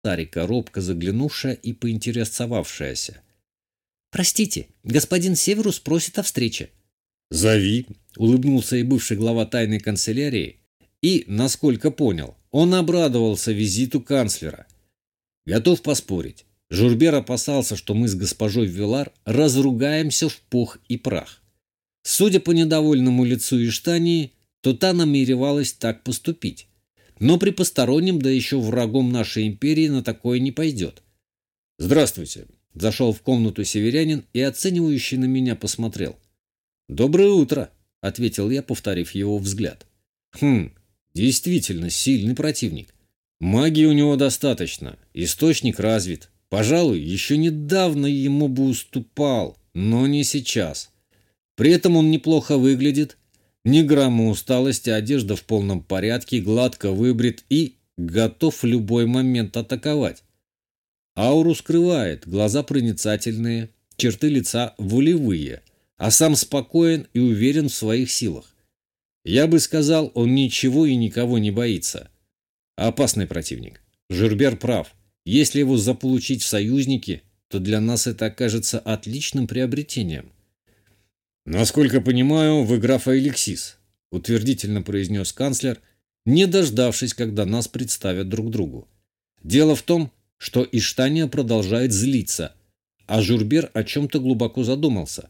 Сарика, робко заглянувшая и поинтересовавшаяся. «Простите, господин Северус просит о встрече». «Зови», — улыбнулся и бывший глава тайной канцелярии, и, насколько понял, он обрадовался визиту канцлера. Готов поспорить, Журбер опасался, что мы с госпожой Вилар разругаемся в пух и прах. Судя по недовольному лицу Иштании, то та намеревалась так поступить. Но при постороннем, да еще врагом нашей империи, на такое не пойдет. «Здравствуйте», — зашел в комнату северянин и оценивающий на меня посмотрел. «Доброе утро», — ответил я, повторив его взгляд. Действительно сильный противник. Магии у него достаточно, источник развит. Пожалуй, еще недавно ему бы уступал, но не сейчас. При этом он неплохо выглядит, ни грамма усталости, одежда в полном порядке, гладко выбрит и готов в любой момент атаковать. Ауру скрывает, глаза проницательные, черты лица волевые, а сам спокоен и уверен в своих силах. Я бы сказал, он ничего и никого не боится. Опасный противник. Журбер прав. Если его заполучить в союзники, то для нас это окажется отличным приобретением. «Насколько понимаю, вы граф Алексис», — утвердительно произнес канцлер, не дождавшись, когда нас представят друг другу. Дело в том, что Иштания продолжает злиться, а Журбер о чем-то глубоко задумался.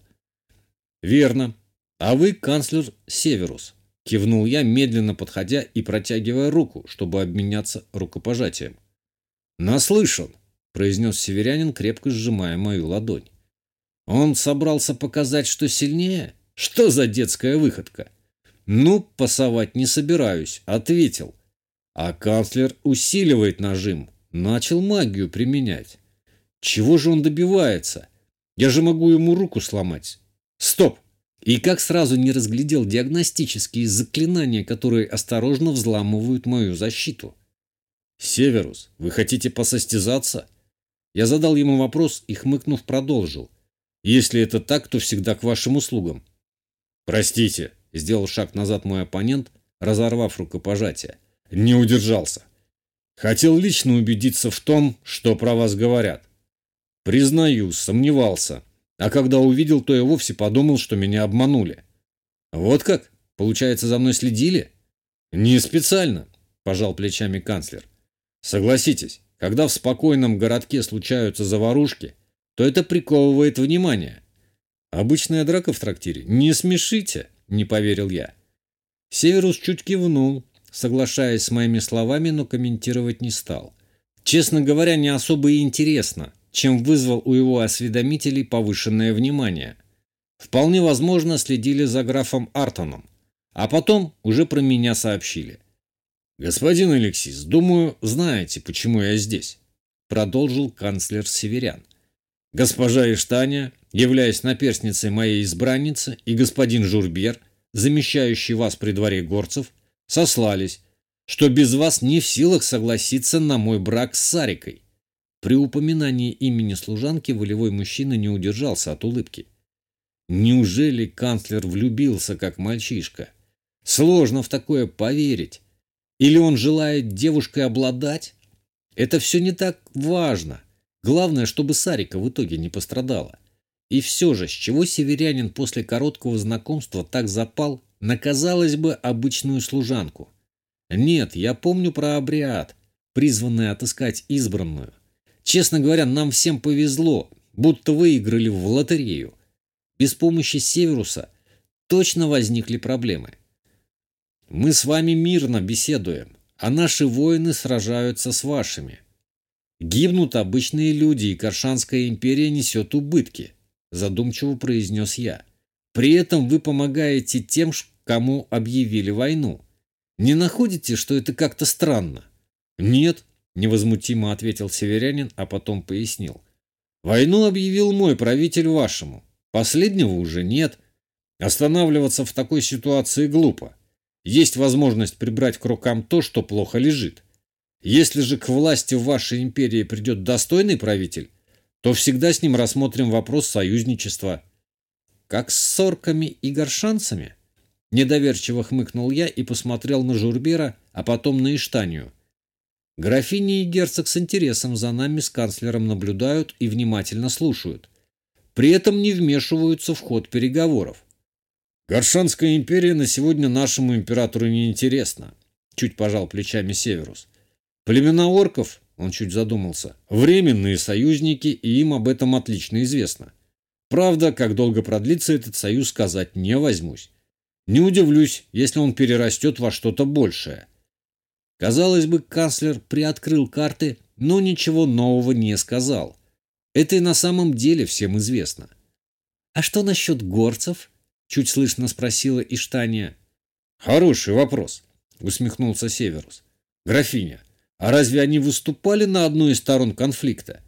«Верно. А вы канцлер Северус», — кивнул я, медленно подходя и протягивая руку, чтобы обменяться рукопожатием. «Наслышан», — произнес северянин, крепко сжимая мою ладонь. «Он собрался показать, что сильнее? Что за детская выходка?» «Ну, пасовать не собираюсь», — ответил. А канцлер усиливает нажим, начал магию применять. Чего же он добивается? Я же могу ему руку сломать. Стоп! И как сразу не разглядел диагностические заклинания, которые осторожно взламывают мою защиту? «Северус, вы хотите посостязаться?» Я задал ему вопрос и, хмыкнув, продолжил. «Если это так, то всегда к вашим услугам». «Простите», — сделал шаг назад мой оппонент, разорвав рукопожатие. «Не удержался. Хотел лично убедиться в том, что про вас говорят. Признаюсь, сомневался. А когда увидел, то и вовсе подумал, что меня обманули». «Вот как? Получается, за мной следили?» «Не специально», — пожал плечами канцлер. «Согласитесь, когда в спокойном городке случаются заварушки, то это приковывает внимание. Обычная драка в трактире? Не смешите», — не поверил я. Северус чуть кивнул, соглашаясь с моими словами, но комментировать не стал. Честно говоря, не особо и интересно, чем вызвал у его осведомителей повышенное внимание. Вполне возможно, следили за графом Артоном, а потом уже про меня сообщили. «Господин Алексис, думаю, знаете, почему я здесь», — продолжил канцлер Северян. «Госпожа Иштания, являясь наперсницей моей избранницы, и господин Журбер, замещающий вас при дворе горцев, сослались, что без вас не в силах согласиться на мой брак с Сарикой». При упоминании имени служанки волевой мужчина не удержался от улыбки. Неужели канцлер влюбился, как мальчишка? Сложно в такое поверить. Или он желает девушкой обладать? Это все не так важно. Главное, чтобы Сарика в итоге не пострадала. И все же, с чего северянин после короткого знакомства так запал на, казалось бы, обычную служанку? Нет, я помню про обряд, призванный отыскать избранную. Честно говоря, нам всем повезло, будто выиграли в лотерею. Без помощи Северуса точно возникли проблемы. Мы с вами мирно беседуем, а наши воины сражаются с вашими. Гибнут обычные люди, и Коршанская империя несет убытки, задумчиво произнес я. При этом вы помогаете тем, кому объявили войну. Не находите, что это как-то странно? Нет, невозмутимо ответил северянин, а потом пояснил. Войну объявил мой правитель вашему. Последнего уже нет. Останавливаться в такой ситуации глупо. Есть возможность прибрать к рукам то, что плохо лежит. Если же к власти в вашей империи придет достойный правитель, то всегда с ним рассмотрим вопрос союзничества. Как с сорками и горшанцами? Недоверчиво хмыкнул я и посмотрел на Журбера, а потом на Иштанию. Графиня и герцог с интересом за нами с канцлером наблюдают и внимательно слушают. При этом не вмешиваются в ход переговоров. «Горшанская империя на сегодня нашему императору не интересна», — чуть пожал плечами Северус. «Племена орков, — он чуть задумался, — временные союзники, и им об этом отлично известно. Правда, как долго продлится этот союз, сказать не возьмусь. Не удивлюсь, если он перерастет во что-то большее». Казалось бы, канцлер приоткрыл карты, но ничего нового не сказал. Это и на самом деле всем известно. «А что насчет горцев?» — чуть слышно спросила Иштания. «Хороший вопрос», — усмехнулся Северус. «Графиня, а разве они выступали на одной из сторон конфликта?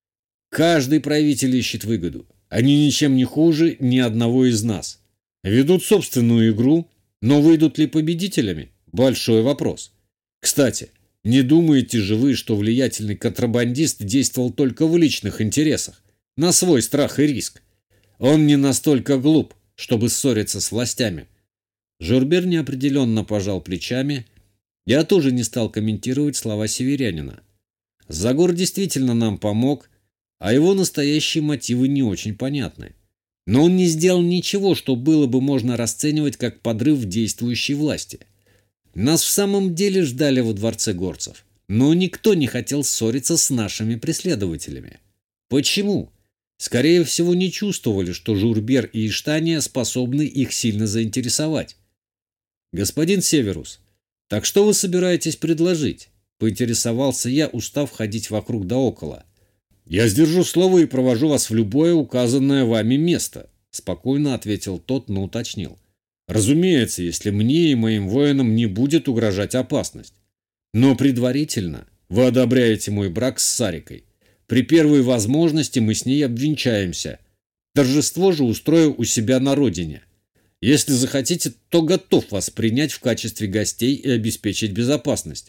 Каждый правитель ищет выгоду. Они ничем не хуже ни одного из нас. Ведут собственную игру, но выйдут ли победителями? Большой вопрос. Кстати, не думаете же вы, что влиятельный контрабандист действовал только в личных интересах, на свой страх и риск? Он не настолько глуп, чтобы ссориться с властями». Журбер неопределенно пожал плечами. Я тоже не стал комментировать слова северянина. Загор действительно нам помог, а его настоящие мотивы не очень понятны. Но он не сделал ничего, что было бы можно расценивать как подрыв действующей власти. Нас в самом деле ждали во дворце горцев, но никто не хотел ссориться с нашими преследователями. Почему? Скорее всего, не чувствовали, что Журбер и Иштания способны их сильно заинтересовать. «Господин Северус, так что вы собираетесь предложить?» — поинтересовался я, устав ходить вокруг да около. «Я сдержу слово и провожу вас в любое указанное вами место», — спокойно ответил тот, но уточнил. «Разумеется, если мне и моим воинам не будет угрожать опасность. Но предварительно вы одобряете мой брак с Сарикой. При первой возможности мы с ней обвенчаемся. Торжество же устрою у себя на родине. Если захотите, то готов вас принять в качестве гостей и обеспечить безопасность».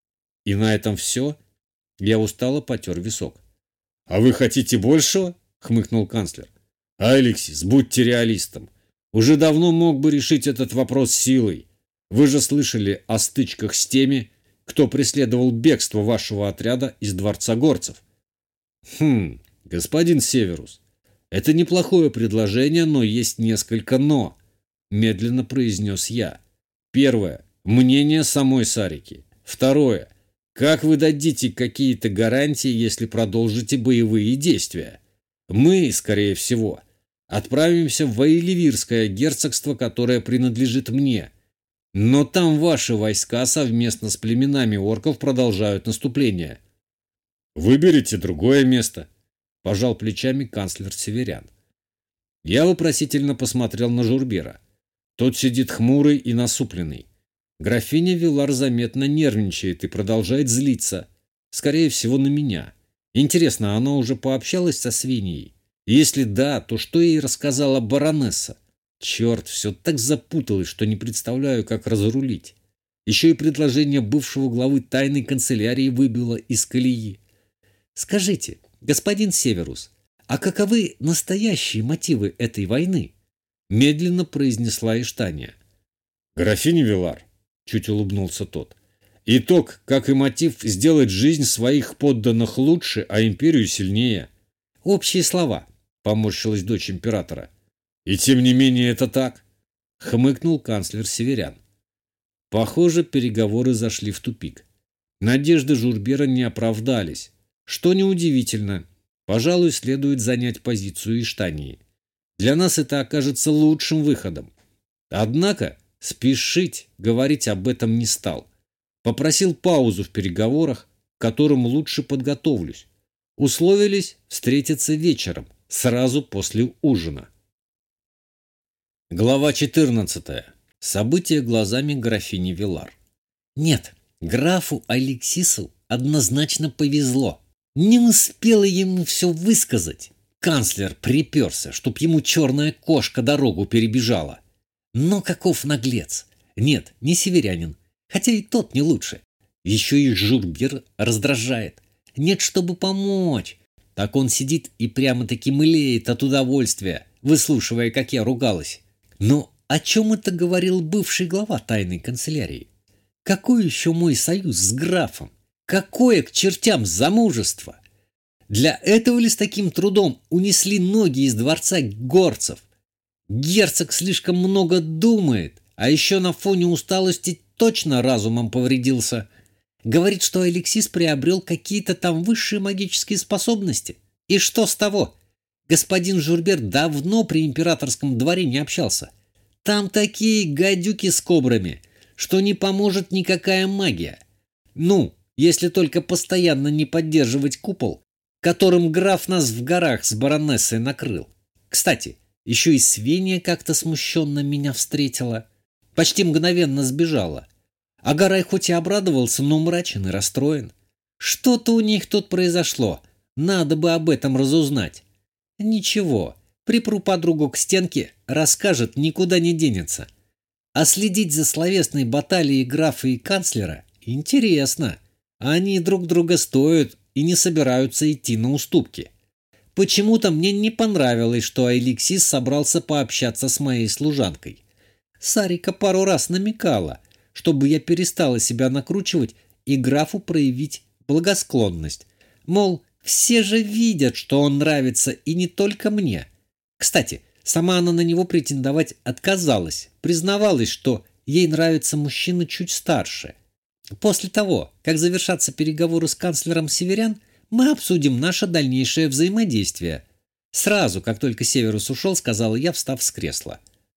И на этом все. Я устало потер висок. «А вы хотите большего?» — хмыкнул канцлер. «Алексис, будьте реалистом. Уже давно мог бы решить этот вопрос силой. Вы же слышали о стычках с кто преследовал бегство вашего отряда из дворца горцев». Господин Северус, это неплохое предложение, но есть несколько «но», медленно произнес я. Первое. Мнение самой Сарики. Второе. Как вы дадите какие-то гарантии, если продолжите боевые действия? Мы, скорее всего, отправимся в Ваилевирское герцогство, которое принадлежит мне. Но там ваши войска совместно с племенами орков продолжают наступление. «Выберите другое место», – пожал плечами канцлер Северян. Я вопросительно посмотрел на Журбера. Тот сидит хмурый и насупленный. Графиня Вилар заметно нервничает и продолжает злиться. Скорее всего, на меня. Интересно, она уже пообщалась со свиньей? Если да, то что ей рассказала баронесса? Черт, все так запуталось, что не представляю, как разрулить. Еще и предложение бывшего главы тайной канцелярии выбило из колеи. «Скажите, господин Северус, а каковы настоящие мотивы этой войны?» Медленно произнесла Иштания. «Графиня Вилар», — чуть улыбнулся тот, — «итог, как и мотив, сделать жизнь своих подданных лучше, а империю сильнее». «Общие слова», — поморщилась дочь императора. «И тем не менее это так», — хмыкнул канцлер Северян. Похоже, переговоры зашли в тупик. Надежды Журбера не оправдались. Что неудивительно. Пожалуй, следует занять позицию Иштании. Для нас это окажется лучшим выходом. Однако спешить говорить об этом не стал. Попросил паузу в переговорах, к которым лучше подготовлюсь. Условились встретиться вечером, сразу после ужина. Глава 14. События глазами графини Вилар. Нет, графу Алексису однозначно повезло. Не успела ему все высказать. Канцлер приперся, чтоб ему черная кошка дорогу перебежала. Но каков наглец! Нет, не северянин, хотя и тот не лучше. Еще и Журбер раздражает. Нет, чтобы помочь. Так он сидит и прямо-таки млеет от удовольствия, выслушивая, как я ругалась. Но о чем это говорил бывший глава тайной канцелярии? Какой еще мой союз с графом? какое к чертям замужество? Для этого ли с таким трудом унесли ноги из дворца горцев? Герцог слишком много думает, а еще на фоне усталости точно разумом повредился. Говорит, что Алексис приобрел какие-то там высшие магические способности. И что с того? Господин Журбер давно при императорском дворе не общался. Там такие гадюки с кобрами, что не поможет никакая магия. Ну, если только постоянно не поддерживать купол, которым граф нас в горах с баронессой накрыл. Кстати, еще и Свения как-то смущенно меня встретила. Почти мгновенно сбежала. А Гарай хоть и обрадовался, но мрачен и расстроен. Что-то у них тут произошло. Надо бы об этом разузнать. Ничего, припру подругу к стенке, расскажет, никуда не денется. А следить за словесной баталией графа и канцлера интересно. Они друг друга стоят и не собираются идти на уступки. Почему-то мне не понравилось, что Алексис собрался пообщаться с моей служанкой. Сарика пару раз намекала, чтобы я перестала себя накручивать и графу проявить благосклонность. Мол, все же видят, что он нравится, и не только мне. Кстати, сама она на него претендовать отказалась, признавалась, что ей нравится мужчина чуть старше. После того, как завершатся переговоры с канцлером северян, мы обсудим наше дальнейшее взаимодействие. Сразу, как только Северус ушел, сказала я, встав с кресла.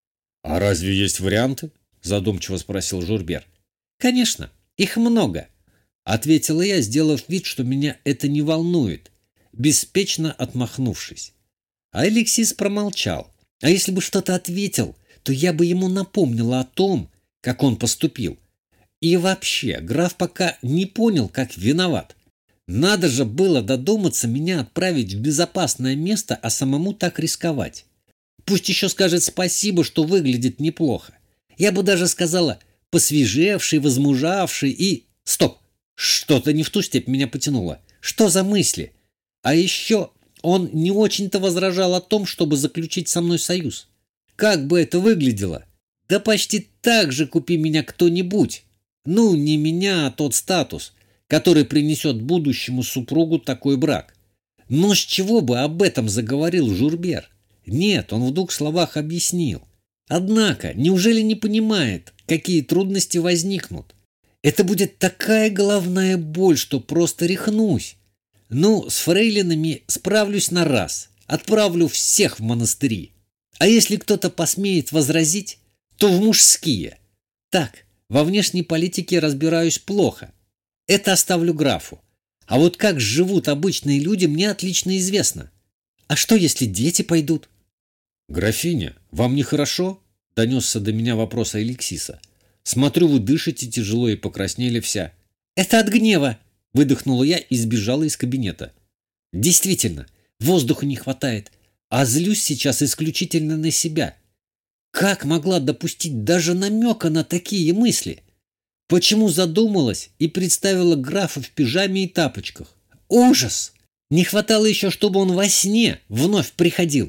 «А разве есть варианты?» – задумчиво спросил Журбер. «Конечно, их много», – ответила я, сделав вид, что меня это не волнует, беспечно отмахнувшись. А Алексис промолчал. А если бы что-то ответил, то я бы ему напомнила о том, как он поступил. И вообще, граф пока не понял, как виноват. Надо же было додуматься меня отправить в безопасное место, а самому так рисковать. Пусть еще скажет спасибо, что выглядит неплохо. Я бы даже сказала, посвежевший, возмужавший и... Стоп! Что-то не в ту степь меня потянуло. Что за мысли? А еще он не очень-то возражал о том, чтобы заключить со мной союз. Как бы это выглядело? Да почти так же купи меня кто-нибудь. Ну, не меня, а тот статус, который принесет будущему супругу такой брак. Но с чего бы об этом заговорил Журбер? Нет, он в двух словах объяснил. Однако, неужели не понимает, какие трудности возникнут? Это будет такая головная боль, что просто рехнусь. Ну, с фрейлинами справлюсь на раз. Отправлю всех в монастыри. А если кто-то посмеет возразить, то в мужские. Так, во внешней политике разбираюсь плохо. Это оставлю графу. А вот как живут обычные люди, мне отлично известно. А что, если дети пойдут? «Графиня, вам нехорошо?» – донесся до меня вопрос Алексиса. «Смотрю, вы дышите тяжело и покраснели вся». «Это от гнева!» – выдохнула я и сбежала из кабинета. «Действительно, воздуха не хватает, а злюсь сейчас исключительно на себя. Как могла допустить даже намека на такие мысли? Почему задумалась и представила графа в пижаме и тапочках? Ужас! Не хватало еще, чтобы он во сне вновь приходил.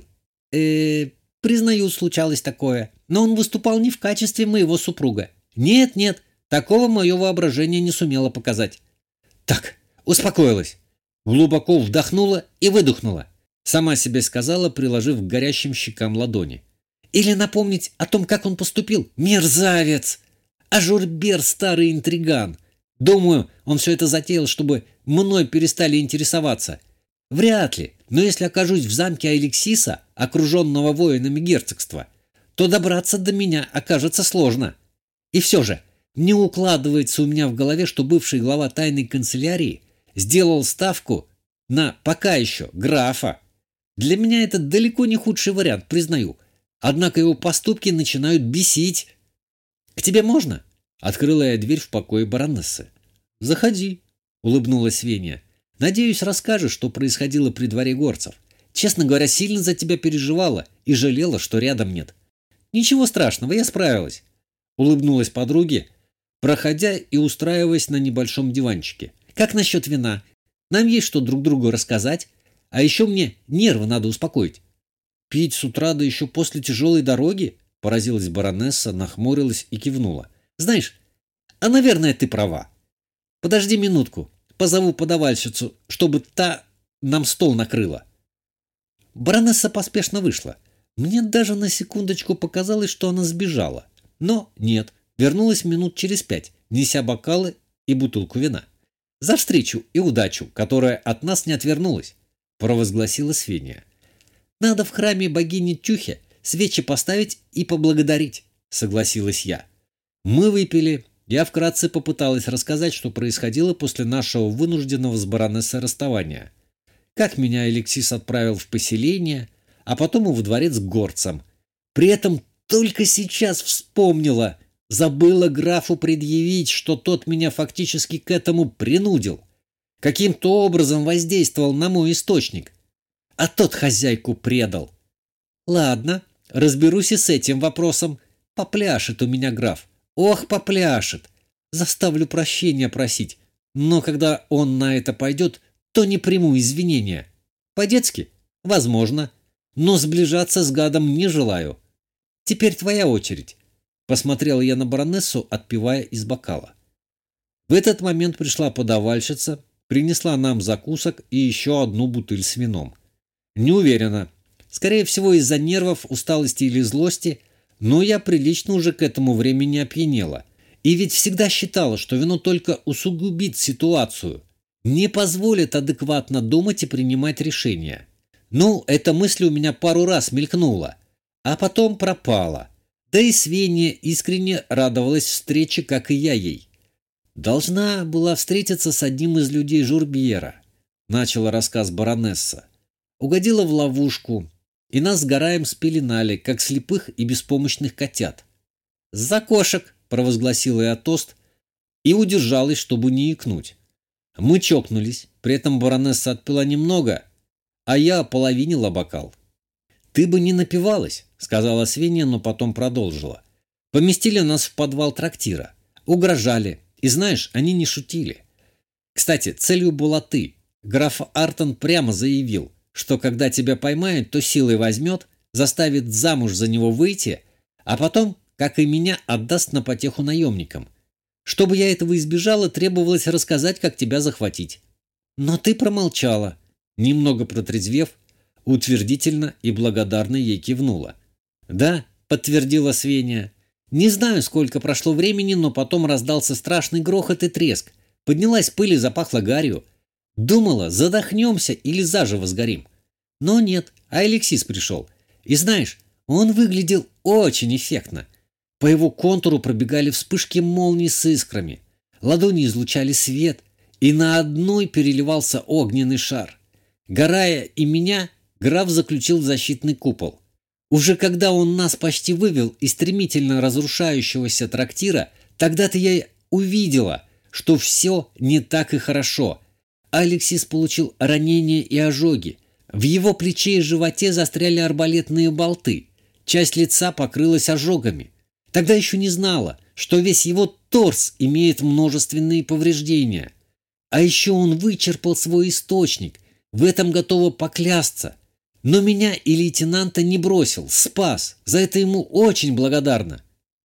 Признаю, случалось такое, но он выступал не в качестве моего супруга. Нет, такого мое воображение не сумело показать. Так, успокоилась. Глубоко вдохнула и выдохнула. Сама себе сказала, приложив к горящим щекам ладони. Или напомнить о том, как он поступил. Мерзавец! А Журбер старый интриган. Думаю, он все это затеял, чтобы мной перестали интересоваться. Вряд ли, но если окажусь в замке Алексиса, окруженного воинами герцогства, то добраться до меня окажется сложно. И все же, не укладывается у меня в голове, что бывший глава тайной канцелярии сделал ставку на пока еще графа. Для меня это далеко не худший вариант, признаю. Однако его поступки начинают бесить. «К тебе можно?» — открыла я дверь в покое баронессы. «Заходи», — улыбнулась Веня. «Надеюсь, расскажешь, что происходило при дворе горцев. Честно говоря, сильно за тебя переживала и жалела, что рядом нет». «Ничего страшного, я справилась», — улыбнулась подруге, проходя и устраиваясь на небольшом диванчике. «Как насчет вина? Нам есть что друг другу рассказать, а еще мне нервы надо успокоить». «Пить с утра, да еще после тяжелой дороги?» — поразилась баронесса, нахмурилась и кивнула. «Знаешь, а, наверное, ты права. Подожди минутку. позову подавальщицу, чтобы та нам стол накрыла». Баронесса поспешно вышла. Мне даже на секундочку показалось, что она сбежала. Но нет, вернулась минут через 5, неся бокалы и бутылку вина. «За встречу и удачу, которая от нас не отвернулась», — провозгласила Свения. «Надо в храме богини Тюхе свечи поставить и поблагодарить», — согласилась я. Мы выпили. Я вкратце попыталась рассказать, что происходило после нашего вынужденного с баронессой расставания. Как меня Алексис отправил в поселение, а потом и в дворец к горцам. При этом только сейчас вспомнила, забыла графу предъявить, что тот меня фактически к этому принудил. Каким-то образом воздействовал на мой источник. А тот хозяйку предал. Ладно, разберусь и с этим вопросом. Попляшет у меня граф. Ох, попляшет. Заставлю прощения просить. Но когда он на это пойдет, то не приму извинения. По-детски? Возможно. Но сближаться с гадом не желаю. Теперь твоя очередь. Посмотрел я на баронессу, отпивая из бокала. В этот момент пришла подавальщица, принесла нам закусок и еще одну бутыль с вином. Не уверена. Скорее всего, из-за нервов, усталости или злости, но я прилично уже к этому времени опьянела. И ведь всегда считала, что вино только усугубит ситуацию, не позволит адекватно думать и принимать решения. Ну, эта мысль у меня пару раз мелькнула, а потом пропала. Да и Свения искренне радовалась встрече, как и я ей. «Должна была встретиться с одним из людей Журбьера», — начала рассказ баронесса. «Угодила в ловушку, и нас с Гараем спеленали, как слепых и беспомощных котят». «За кошек!» — провозгласила я тост и удержалась, чтобы не икнуть. Мы чокнулись, при этом баронесса отпила немного, а я ополовинила бокал. «Ты бы не напивалась», — сказала Свения, но потом продолжила. «Поместили нас в подвал трактира, угрожали, и знаешь, они не шутили. Кстати, целью была ты. Граф Артон прямо заявил, что когда тебя поймают, то силой возьмет, заставит замуж за него выйти, а потом, как и меня, отдаст на потеху наемникам. Чтобы я этого избежала, требовалось рассказать, как тебя захватить. Но ты промолчала». Немного протрезвев, утвердительно и благодарно ей кивнула. «Да», — подтвердила Свения. «Не знаю, сколько прошло времени, но потом раздался страшный грохот и треск. Поднялась пыль и запахло гарью. Думала, задохнемся или заживо сгорим. Но нет, а Алексис пришел. И знаешь, он выглядел очень эффектно. По его контуру пробегали вспышки молний с искрами. Ладони излучали свет, и на одной переливался огненный шар. Гарая и меня граф заключил в защитный купол. Уже когда он нас почти вывел из стремительно разрушающегося трактира, тогда-то я увидела, что все не так и хорошо. Алексис получил ранения и ожоги. В его плече и животе застряли арбалетные болты. Часть лица покрылась ожогами. Тогда еще не знала, что весь его торс имеет множественные повреждения. А еще он вычерпал свой источник. В этом готова поклясться. Но меня и лейтенанта не бросил, спас. За это ему очень благодарна.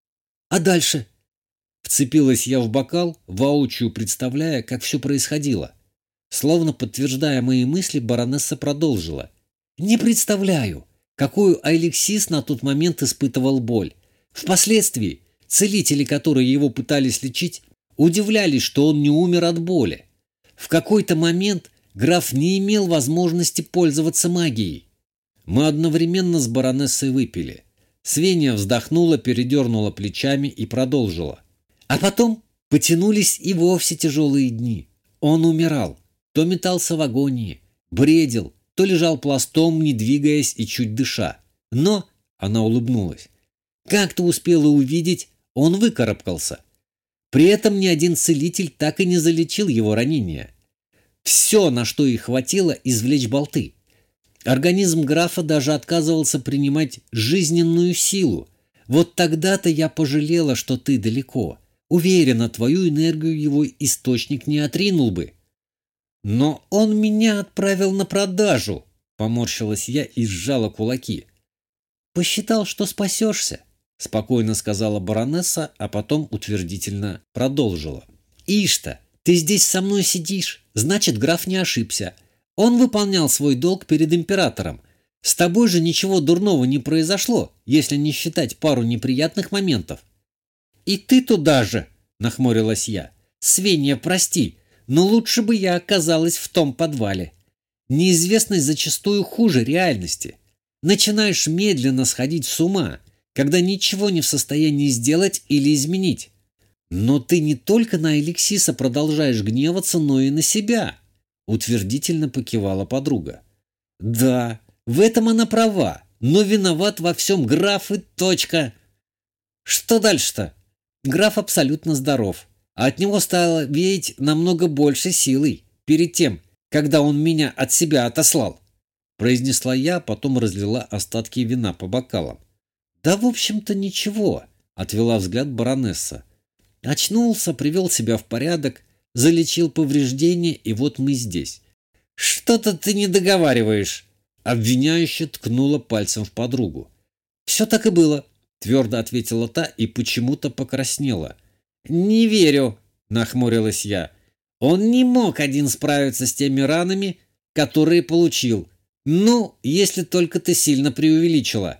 А дальше? Вцепилась я в бокал, воочию представляя, как все происходило. Словно подтверждая мои мысли, баронесса продолжила. Не представляю, какую Алексис на тот момент испытывал боль. Впоследствии целители, которые его пытались лечить, удивлялись, что он не умер от боли. В какой-то момент граф не имел возможности пользоваться магией. Мы одновременно с баронессой выпили. Свения вздохнула, передернула плечами и продолжила. А потом потянулись и вовсе тяжелые дни. Он умирал, то метался в агонии, бредил, то лежал пластом, не двигаясь и чуть дыша. Но, она улыбнулась, как-то успела увидеть, он выкарабкался. При этом ни один целитель так и не залечил его ранения. Все, на что ей хватило, извлечь болты. Организм графа даже отказывался принимать жизненную силу. Вот тогда-то я пожалела, что ты далеко. Уверена, твою энергию его источник не отринул бы. Но он меня отправил на продажу, поморщилась я и сжала кулаки. Посчитал, что спасешься, спокойно сказала баронесса, а потом утвердительно продолжила. Ишь-то, Ты здесь со мной сидишь, значит, граф не ошибся. Он выполнял свой долг перед императором. С тобой же ничего дурного не произошло, если не считать пару неприятных моментов. И ты туда же, нахмурилась я. Свенья, прости, но лучше бы я оказалась в том подвале. Неизвестность зачастую хуже реальности. Начинаешь медленно сходить с ума, когда ничего не в состоянии сделать или изменить. Но ты не только на Алексиса продолжаешь гневаться, но и на себя, утвердительно покивала подруга. Да, в этом она права, но виноват во всем граф и точка. Что дальше-то? Граф абсолютно здоров, а от него стало веять намного больше силой перед тем, когда он меня от себя отослал, произнесла я, потом разлила остатки вина по бокалам. Да, в общем-то, ничего, отвела взгляд баронесса. Очнулся, привел себя в порядок, залечил повреждения, и вот мы здесь. Что-то ты не договариваешь, обвиняюще ткнула пальцем в подругу. Все так и было, твердо ответила та и почему-то покраснела. Не верю, нахмурилась я. Он не мог один справиться с теми ранами, которые получил. Ну, если только ты сильно преувеличила.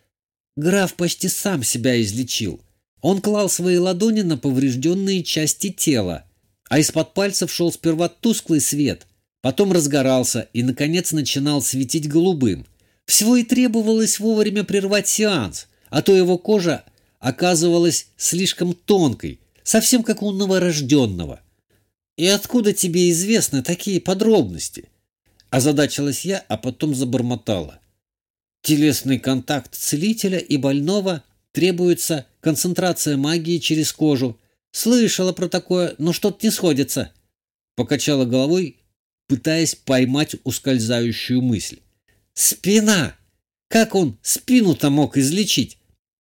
Граф почти сам себя излечил. Он клал свои ладони на поврежденные части тела, а из-под пальцев шел сперва тусклый свет, потом разгорался и, наконец, начинал светить голубым. Всего и требовалось вовремя прервать сеанс, а то его кожа оказывалась слишком тонкой, совсем как у новорожденного. «И откуда тебе известны такие подробности?» Озадачилась я, а потом забормотала. Телесный контакт целителя и больного, требуется концентрация магии через кожу. Слышала про такое, но что-то не сходится. Покачала головой, пытаясь поймать ускользающую мысль. Спина! Как он спину-то мог излечить?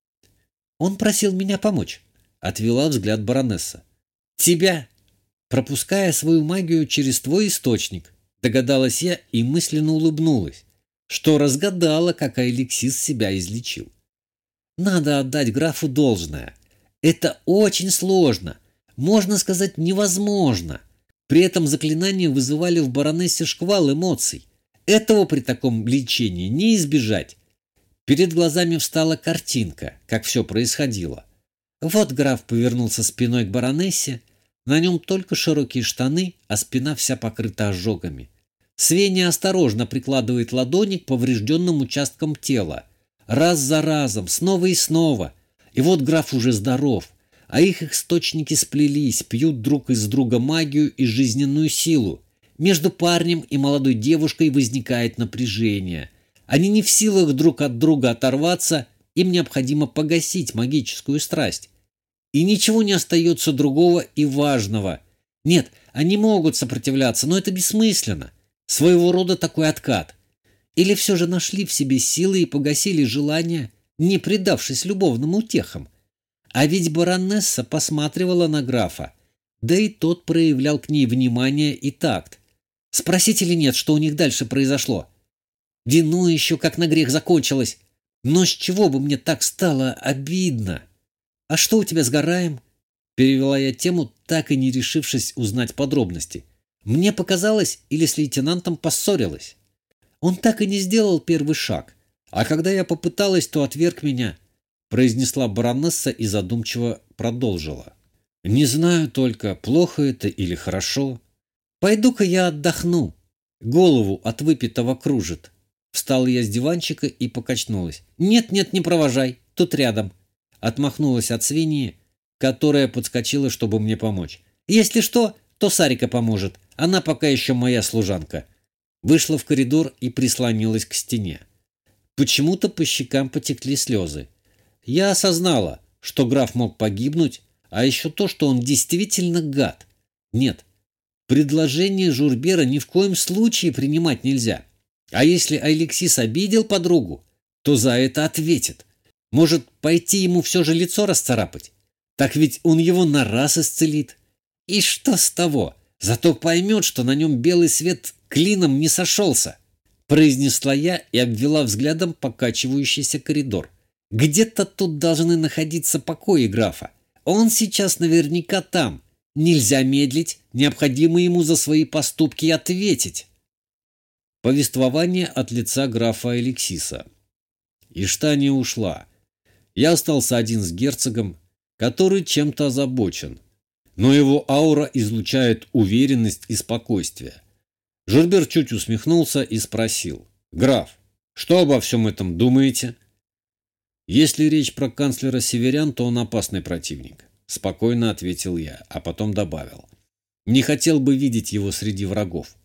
Он просил меня помочь, отвела взгляд баронесса. Тебя, пропуская свою магию через твой источник, догадалась я и мысленно улыбнулась, что разгадала, как Алексис себя излечил. Надо отдать графу должное. Это очень сложно, можно сказать, невозможно. При этом заклинания вызывали в баронессе шквал эмоций. Этого при таком лечении не избежать. Перед глазами встала картинка, как все происходило. Вот граф повернулся спиной к баронессе, на нем только широкие штаны, а спина вся покрыта ожогами. Свеня осторожно прикладывает ладони к поврежденным участкам тела, раз за разом, снова и снова. И вот граф уже здоров, а их источники сплелись, пьют друг из друга магию и жизненную силу. Между парнем и молодой девушкой возникает напряжение. Они не в силах друг от друга оторваться, им необходимо погасить магическую страсть. И ничего не остается другого и важного. Нет, они могут сопротивляться, но это бессмысленно. Своего рода такой откат. Или все же нашли в себе силы и погасили желание, не предавшись любовным утехам. А ведь баронесса посматривала на графа, да и тот проявлял к ней внимание и такт. Спросить или нет, что у них дальше произошло? Вино еще как на грех закончилось. Но с чего бы мне так стало обидно? А что у тебя с Гараем? Перевела я тему, так и не решившись узнать подробности. Мне показалось, или с лейтенантом поссорилась. Он так и не сделал первый шаг, а когда я попыталась, то отверг меня, произнесла баронесса и задумчиво продолжила. Не знаю только, плохо это или хорошо. Пойду-ка я отдохну. Голову от выпитого кружит. Встала я с диванчика и покачнулась. Нет, не провожай, тут рядом. Отмахнулась от свиньи, которая подскочила, чтобы мне помочь. Если что, то Сарика поможет. Она пока еще моя служанка. Вышла в коридор и прислонилась к стене. Почему-то по щекам потекли слезы. Я осознала, что граф мог погибнуть, а еще то, что он действительно гад. Нет, предложение Журбера ни в коем случае принимать нельзя. А если Алексис обидел подругу, то за это ответит. Может, пойти ему все же лицо расцарапать? Так ведь он его на раз исцелит. И что с того? Зато поймет, что на нем белый свет клином не сошелся, произнесла я и обвела взглядом покачивающийся коридор. Где-то тут должны находиться покои графа. Он сейчас наверняка там, Нельзя медлить, необходимо ему за свои поступки ответить. Повествование от лица графа Алексиса. Иштания ушла. Я остался один с герцогом, который чем-то озабочен, но его аура излучает уверенность и спокойствие. Журбер чуть усмехнулся и спросил: «Граф, что обо всем этом думаете?» «Если речь про канцлера северян, то он опасный противник», – спокойно ответил я, а потом добавил: «Не хотел бы видеть его среди врагов.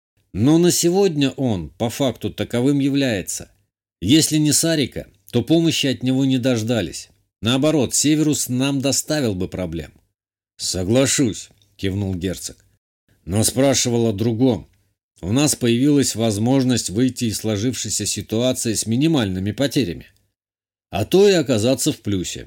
Но на сегодня он, по факту, таковым является. Если не Сарика, то помощи от него не дождались. Наоборот, Северус нам доставил бы проблем». «Соглашусь», – кивнул герцог. «Но спрашивал о другом. У нас появилась возможность выйти из сложившейся ситуации с минимальными потерями, а то и оказаться в плюсе.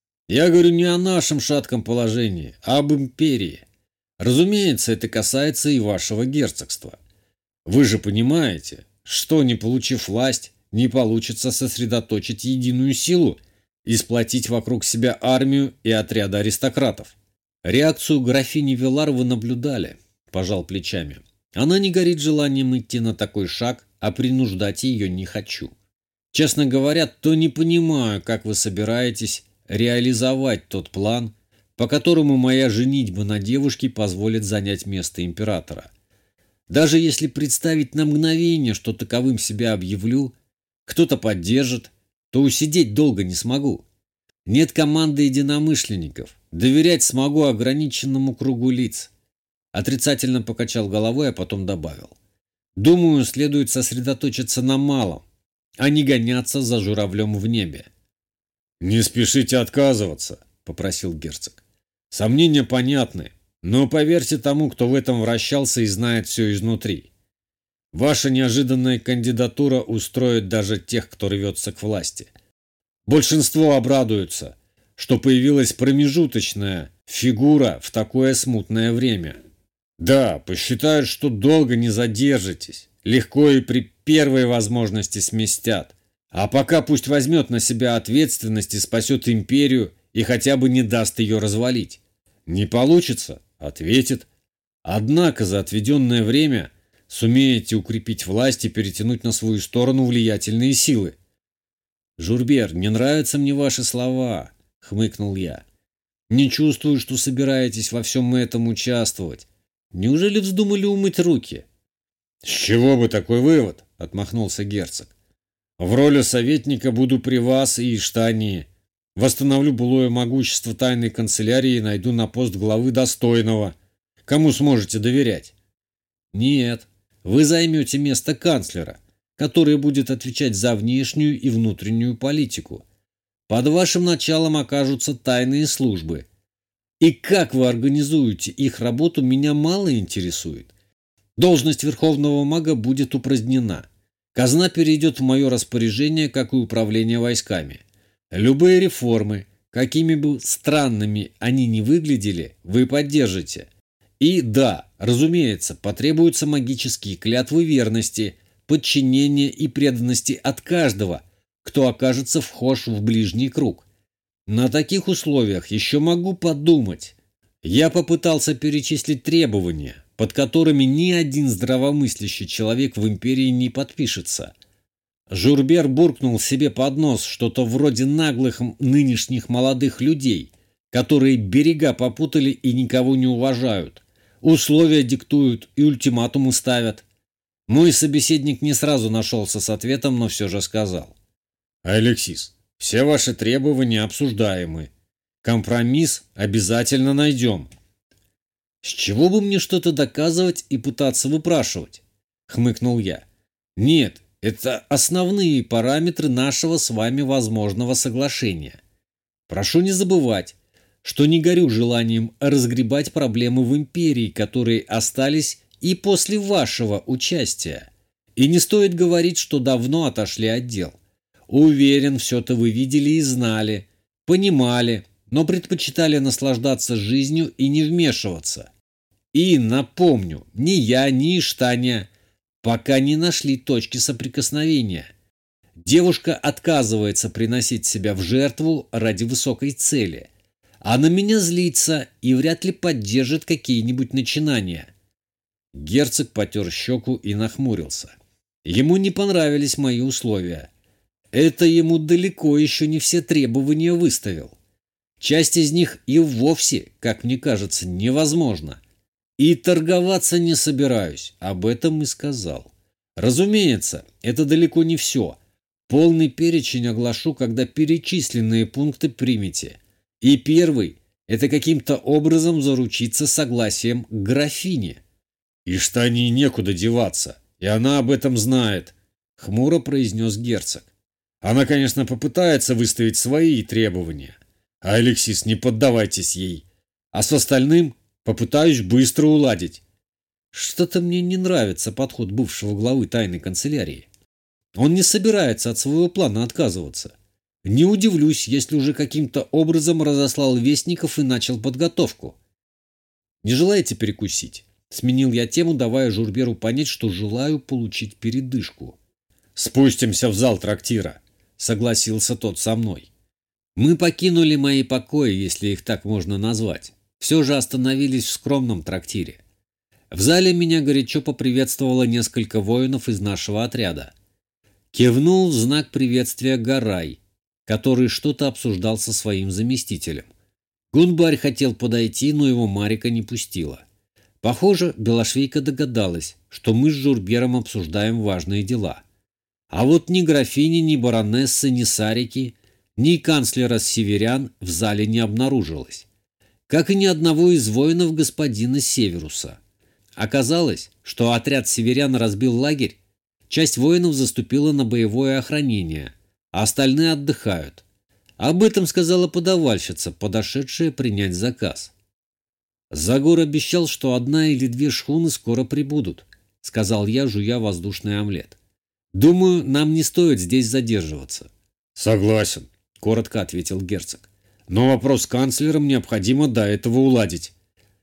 Я говорю не о нашем шатком положении, а об империи. Разумеется, это касается и вашего герцогства. Вы же понимаете, что, не получив власть, не получится сосредоточить единую силу и сплотить вокруг себя армию и отряды аристократов». «Реакцию графини Вилар вы наблюдали», – пожал плечами. «Она не горит желанием идти на такой шаг, а принуждать ее не хочу. Честно говоря, то не понимаю, как вы собираетесь реализовать тот план, по которому моя женитьба на девушке позволит занять место императора. Даже если представить на мгновение, что таковым себя объявлю, кто-то поддержит, то усидеть долго не смогу. Нет команды единомышленников, доверять смогу ограниченному кругу лиц». Отрицательно покачал головой, а потом добавил: «Думаю, следует сосредоточиться на малом, а не гоняться за журавлем в небе». «Не спешите отказываться», – попросил герцог. «Сомнения понятны, но поверьте тому, кто в этом вращался и знает все изнутри. Ваша неожиданная кандидатура устроит даже тех, кто рвется к власти. Большинство обрадуются, что появилась промежуточная фигура в такое смутное время. Да, посчитают, что долго не задержитесь, легко и при первой возможности сместят. А пока пусть возьмет на себя ответственность и спасет империю и хотя бы не даст ее развалить. Не получится – ответит. Однако за отведенное время сумеете укрепить власть и перетянуть на свою сторону влиятельные силы». «Журбер, не нравятся мне ваши слова», – хмыкнул я. «Не чувствую, что собираетесь во всем этом участвовать. Неужели вздумали умыть руки?» «С чего бы такой вывод?» – отмахнулся герцог. «В роли советника буду при вас и Иштании. Восстановлю былое могущество тайной канцелярии и найду на пост главы достойного. Кому сможете доверять?» «Нет, вы займете место канцлера, который будет отвечать за внешнюю и внутреннюю политику. Под вашим началом окажутся тайные службы. И как вы организуете их работу, меня мало интересует. Должность верховного мага будет упразднена. Казна перейдет в мое распоряжение, как и управление войсками. Любые реформы, какими бы странными они ни выглядели, вы поддержите. И да, разумеется, потребуются магические клятвы верности, подчинения и преданности от каждого, кто окажется вхож в ближний круг. На таких условиях еще могу подумать». Я попытался перечислить требования, под которыми ни один здравомыслящий человек в империи не подпишется. Журбер буркнул себе под нос что-то вроде наглых нынешних молодых людей, которые берега попутали и никого не уважают, условия диктуют и ультиматумы ставят. Мой собеседник не сразу нашелся с ответом, но все же сказал: «Алексис, все ваши требования обсуждаемы. Компромисс обязательно найдем». «С чего бы мне что-то доказывать и пытаться выпрашивать?» – хмыкнул я. «Нет, это основные параметры нашего с вами возможного соглашения. Прошу не забывать, что не горю желанием разгребать проблемы в империи, которые остались и после вашего участия. И не стоит говорить, что давно отошли от дел. Уверен, все-то вы видели и знали, понимали, но предпочитали наслаждаться жизнью и не вмешиваться. И, напомню, ни я, ни Иштания пока не нашли точки соприкосновения. Девушка отказывается приносить себя в жертву ради высокой цели. а на меня злится и вряд ли поддержит какие-нибудь начинания». Герцог потер щеку и нахмурился. Ему не понравились мои условия. Это ему далеко еще не все требования выставил. Часть из них и вовсе, как мне кажется, невозможно. И торговаться не собираюсь, об этом и сказал. Разумеется, это далеко не все. Полный перечень оглашу, когда перечисленные пункты примете. И первый – это каким-то образом заручиться согласием к графине. «И штани некуда деваться, и она об этом знает», – хмуро произнес герцог. «Она, конечно, попытается выставить свои требования. А, Алексис, не поддавайтесь ей. А с остальным попытаюсь быстро уладить». Что-то мне не нравится подход бывшего главы тайной канцелярии. Он не собирается от своего плана отказываться. Не удивлюсь, если уже каким-то образом разослал вестников и начал подготовку. «Не желаете перекусить?» Сменил я тему, давая Журберу понять, что желаю получить передышку. «Спустимся в зал трактира», — согласился тот со мной. Мы покинули мои покои, если их так можно назвать. Все же остановились в скромном трактире. В зале меня горячо поприветствовало несколько воинов из нашего отряда. Кивнул в знак приветствия Гарай, который что-то обсуждал со своим заместителем. Гунбарь хотел подойти, но его Марика не пустила. Похоже, Белошвейка догадалась, что мы с Журбером обсуждаем важные дела. А вот ни графини, ни баронессы, ни Сарики, ни канцлера северян в зале не обнаружилось. Как и ни одного из воинов господина Северуса. Оказалось, что отряд северян разбил лагерь, часть воинов заступила на боевое охранение, а остальные отдыхают. Об этом сказала подавальщица, подошедшая принять заказ. «Загор обещал, что 1 или 2 шхуны скоро прибудут», — сказал я, жуя воздушный омлет. «Думаю, нам не стоит здесь задерживаться». «Согласен», — коротко ответил герцог. «Но вопрос с канцлером необходимо до этого уладить».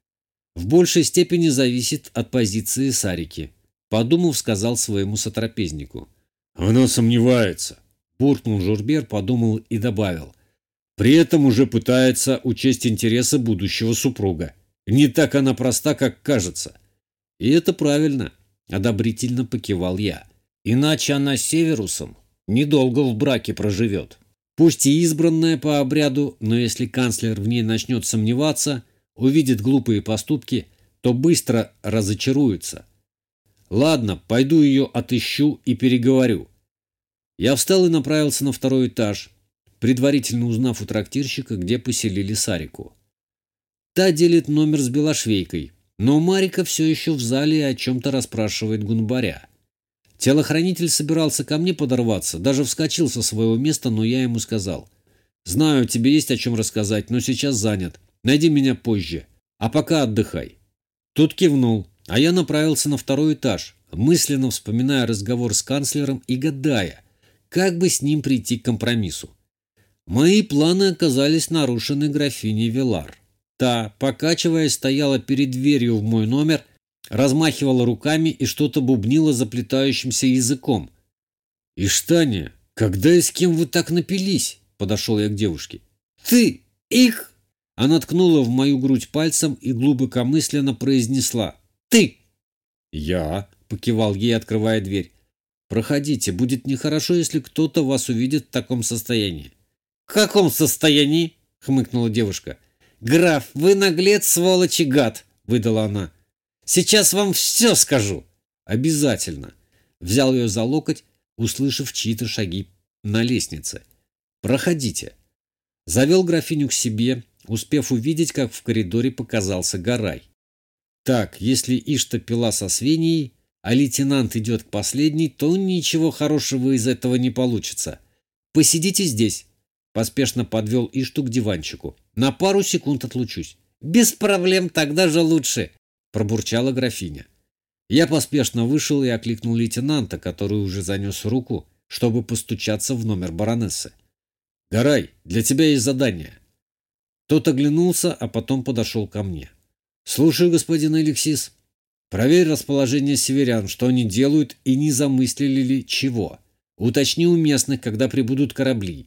«В большей степени зависит от позиции Сарики», — подумав, сказал своему сотрапезнику. «Она сомневается», — буркнул Журбер, подумал и добавил. «При этом уже пытается учесть интересы будущего супруга. Не так она проста, как кажется». «И это правильно», — одобрительно покивал я. «Иначе она с Северусом недолго в браке проживет. Пусть и избранная по обряду, но если канцлер в ней начнет сомневаться, увидит глупые поступки, то быстро разочаруется. Ладно, пойду ее отыщу и переговорю». Я встал и направился на 2-й этаж, предварительно узнав у трактирщика, где поселили Сарику. Та делит номер с Белошвейкой, но Марика все еще в зале и о чем-то расспрашивает Гунбаря. Телохранитель собирался ко мне подорваться, даже вскочил со своего места, но я ему сказал: «Знаю, тебе есть о чем рассказать, но сейчас занят. Найди меня позже, а пока отдыхай». Тот кивнул, а я направился на 2-й этаж, мысленно вспоминая разговор с канцлером и гадая, как бы с ним прийти к компромиссу. Мои планы оказались нарушены графиней Вилар. Та, покачиваясь, стояла перед дверью в мой номер, размахивала руками и что-то бубнила заплетающимся языком. «Иштания, когда и с кем вы так напились?» – подошел я к девушке. «Ты! Их!» Она ткнула в мою грудь пальцем и глубокомысленно произнесла: «Ты!» «Я!» – покивал ей, открывая дверь. «Проходите, будет нехорошо, если кто-то вас увидит в таком состоянии». «В каком состоянии?» – хмыкнула девушка. «Граф, вы наглец, сволочь и гад!» – выдала она. «Сейчас вам все скажу!» «Обязательно!» – взял ее за локоть, услышав чьи-то шаги на лестнице. «Проходите!» Завел графиню к себе, успев увидеть, как в коридоре показался Гарай. «Так, если Ишта пила со свиньей, а лейтенант идет к последней, то ничего хорошего из этого не получится. Посидите здесь!» Поспешно подвел Ишту к диванчику. «На пару секунд отлучусь». «Без проблем, тогда же лучше», – пробурчала графиня. Я поспешно вышел и окликнул лейтенанта, который уже занес руку, чтобы постучаться в номер баронессы. «Гарай, для тебя есть задание». Тот оглянулся, а потом подошел ко мне. «Слушаю, господин Алексис. Проверь расположение северян, что они делают и не замыслили ли чего. Уточни у местных, когда прибудут корабли.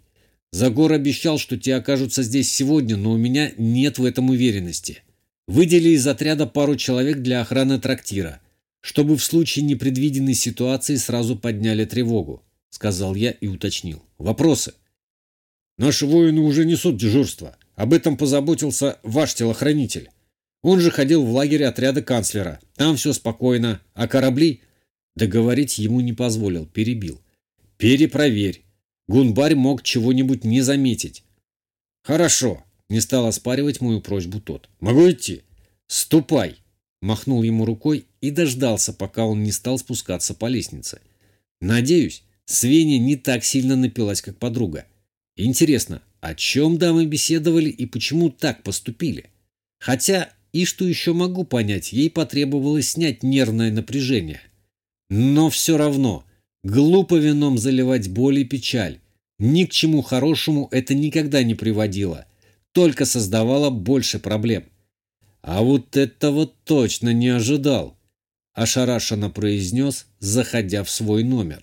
Загор обещал, что те окажутся здесь сегодня, но у меня нет в этом уверенности. Выдели из отряда пару человек для охраны трактира, чтобы в случае непредвиденной ситуации сразу подняли тревогу, сказал я и уточнил. Вопросы? Наши воины уже несут дежурство. Об этом позаботился ваш телохранитель. Он же ходил в лагерь отряда канцлера. Там все спокойно. А корабли? Договорить ему не позволил, перебил. Перепроверь. Гунбарь мог чего-нибудь не заметить. Хорошо. Не стал оспаривать мою просьбу тот. Могу идти? Ступай. Махнул ему рукой и дождался, пока он не стал спускаться по лестнице. Надеюсь, Свеня не так сильно напилась, как подруга. Интересно, о чем дамы беседовали и почему так поступили? Хотя, и что еще могу понять, ей потребовалось снять нервное напряжение. Но все равно, глупо вином заливать боль и печаль. Ни к чему хорошему это никогда не приводило, только создавало больше проблем. А вот этого точно не ожидал, ошарашенно произнес, заходя в свой номер.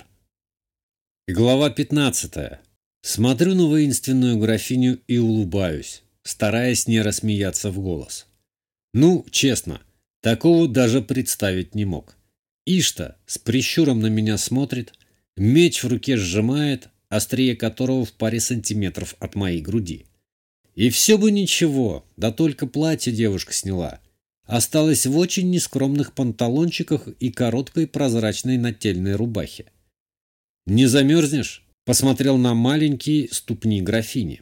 Глава 15. Смотрю на воинственную графиню и улыбаюсь, стараясь не рассмеяться в голос. Ну, честно, такого даже представить не мог. Ишта с прищуром на меня смотрит, меч в руке сжимает, острие которого в паре сантиметров от моей груди. И все бы ничего, да только платье девушка сняла. Осталась в очень нескромных панталончиках и короткой прозрачной нательной рубахе. «Не замерзнешь?» – посмотрел на маленькие ступни графини.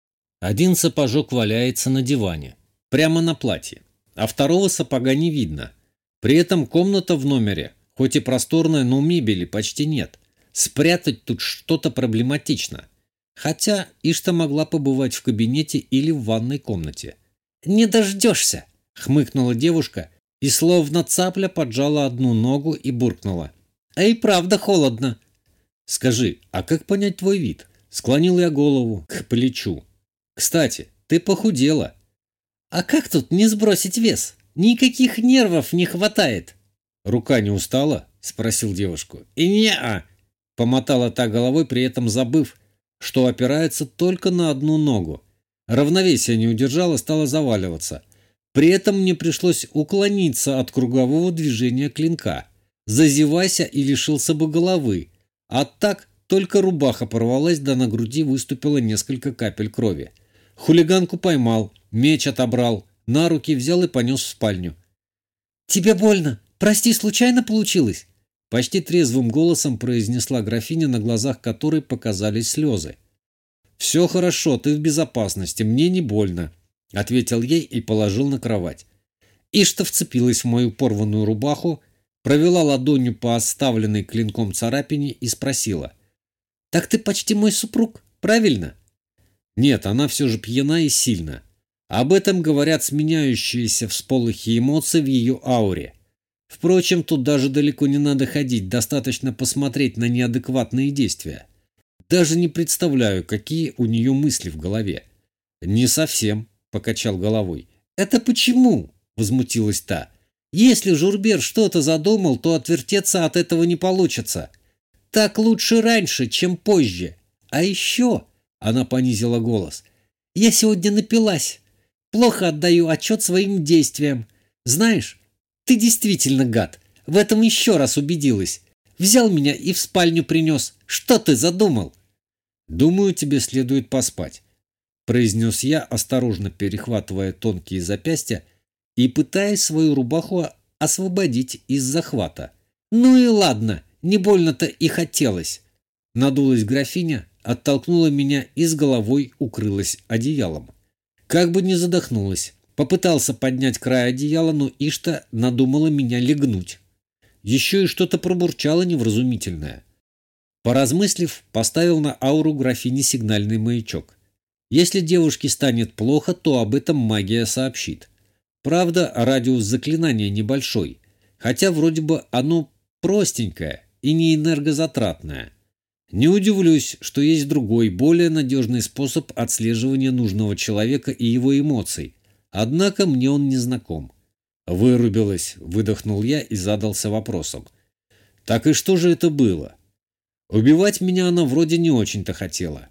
Один сапожок валяется на диване, прямо на платье, а второго сапога не видно. При этом комната в номере, хоть и просторная, но мебели почти нет. Спрятать тут что-то проблематично. Хотя Ишта могла побывать в кабинете или в ванной комнате. «Не дождешься!» – хмыкнула девушка и словно цапля поджала одну ногу и буркнула. «А и правда холодно!» «Скажи, а как понять твой вид?» – склонил я голову к плечу. «Кстати, ты похудела». «А как тут не сбросить вес? Никаких нервов не хватает!» «Рука не устала?» – спросил девушку. «И не-а!» – помотала та головой, при этом забыв, что опирается только на одну ногу. Равновесие не удержало, стало заваливаться. При этом мне пришлось уклониться от кругового движения клинка. Зазевайся и лишился бы головы. А так только рубаха порвалась, да на груди выступило несколько капель крови. Хулиганку поймал, меч отобрал, на руки взял и понес в спальню. «Тебе больно? Прости, случайно получилось?» Почти трезвым голосом произнесла графиня, на глазах которой показались слезы. «Все хорошо, ты в безопасности, мне не больно», — ответил ей и положил на кровать. Ишта вцепилась в мою порванную рубаху, провела ладонью по оставленной клинком царапине и спросила. «Так ты почти мой супруг, правильно?» Нет, она все же пьяна и сильно. Об этом говорят сменяющиеся всполохи эмоций в ее ауре. Впрочем, тут даже далеко не надо ходить, достаточно посмотреть на неадекватные действия. Даже не представляю, какие у нее мысли в голове. «Не совсем», — покачал головой. «Это почему?» — возмутилась та. «Если Журбер что-то задумал, то отвертеться от этого не получится. Так лучше раньше, чем позже. А еще...» — она понизила голос. «Я сегодня напилась. Плохо отдаю отчет своим действиям. Знаешь, ты действительно гад. В этом еще раз убедилась. Взял меня и в спальню принес. Что ты задумал?» «Думаю, тебе следует поспать», — произнес я, осторожно перехватывая тонкие запястья и пытаясь свою рубаху освободить из захвата. «Ну и ладно, не больно-то и хотелось». Надулась графиня, оттолкнула меня и с головой укрылась одеялом. Как бы не задохнулась. Попытался поднять край одеяла, но Ишта надумала меня легнуть. Еще и что-то пробурчало невразумительное. Поразмыслив, поставил на ауру графини сигнальный маячок. Если девушке станет плохо, то об этом магия сообщит. Правда, радиус заклинания небольшой, хотя вроде бы оно простенькое и не энергозатратное. Не удивлюсь, что есть другой, более надежный способ отслеживания нужного человека и его эмоций. Однако мне он не знаком. «Вырубилась», — выдохнул я и задался вопросом. «Так и что же это было?» Убивать меня она вроде не очень-то хотела.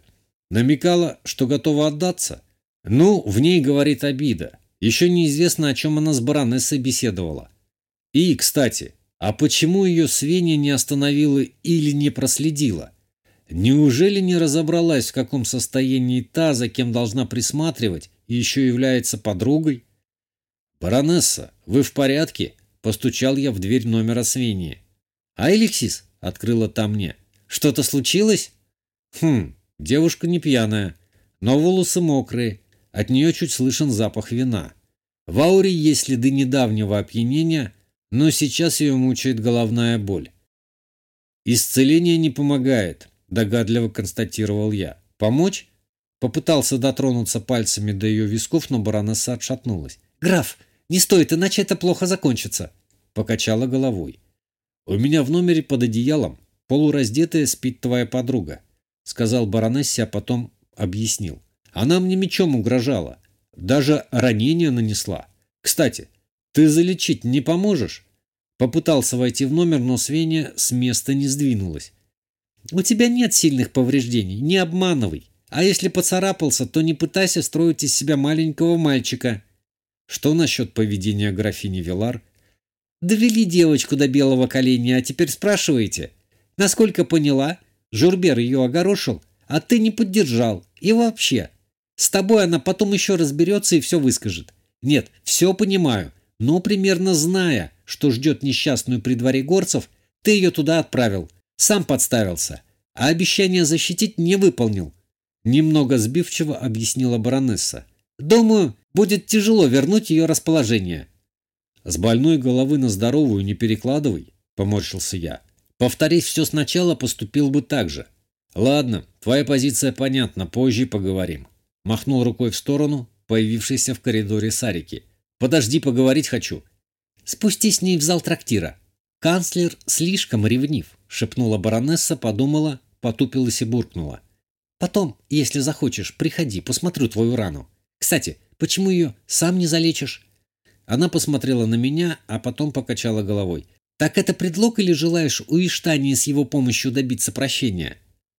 Намекала, что готова отдаться? Ну, в ней говорит обида. Еще неизвестно, о чем она с баронессой беседовала. И, кстати, а почему ее Свеня не остановила или не проследила? Неужели не разобралась, в каком состоянии та, за кем должна присматривать, и еще является подругой? «Баронесса, вы в порядке?» – постучал я в дверь номера Свеньи. «Алексис?» – открыла та мне. «Что-то случилось?» Девушка не пьяная, но волосы мокрые, от нее чуть слышен запах вина. В ауре есть следы недавнего опьянения, но сейчас ее мучает головная боль. «Исцеление не помогает», – догадливо констатировал я. «Помочь?» Попытался дотронуться пальцами до ее висков, но баронесса отшатнулась. «Граф, не стоит, иначе это плохо закончится», – покачала головой. «У меня в номере под одеялом полураздетая спит твоя подруга», – сказал баронессе, а потом объяснил. «Она мне мечом угрожала, даже ранение нанесла. Кстати, ты залечить не поможешь?» Попытался войти в номер, но Свеня с места не сдвинулась. «У тебя нет сильных повреждений, не обманывай. А если поцарапался, то не пытайся строить из себя маленького мальчика». «Что насчет поведения графини Вилар?» «Довели девочку до белого коленя, а теперь спрашиваете?» «Насколько поняла, Журбер ее огорошил, а ты не поддержал. И вообще, с тобой она потом еще разберется и все выскажет. Нет, все понимаю, но примерно зная, что ждет несчастную при дворе горцев, ты ее туда отправил, сам подставился, а обещание защитить не выполнил», — немного сбивчиво объяснила баронесса. «Думаю, будет тяжело вернуть ее расположение». «С больной головы на здоровую не перекладывай», — поморщился я. «Повторить все сначала, поступил бы так же». «Ладно, твоя позиция понятна, позже поговорим», — махнул рукой в сторону появившейся в коридоре Сарики. «Подожди, поговорить хочу». «Спустись с ней в зал трактира. Канцлер слишком ревнив», — шепнула баронесса, подумала, потупилась и буркнула. «Потом, если захочешь, приходи, посмотрю твою рану. Кстати, почему ее сам не залечишь?» Она посмотрела на меня, а потом покачала головой. «Так это предлог или желаешь у Иштании с его помощью добиться прощения?»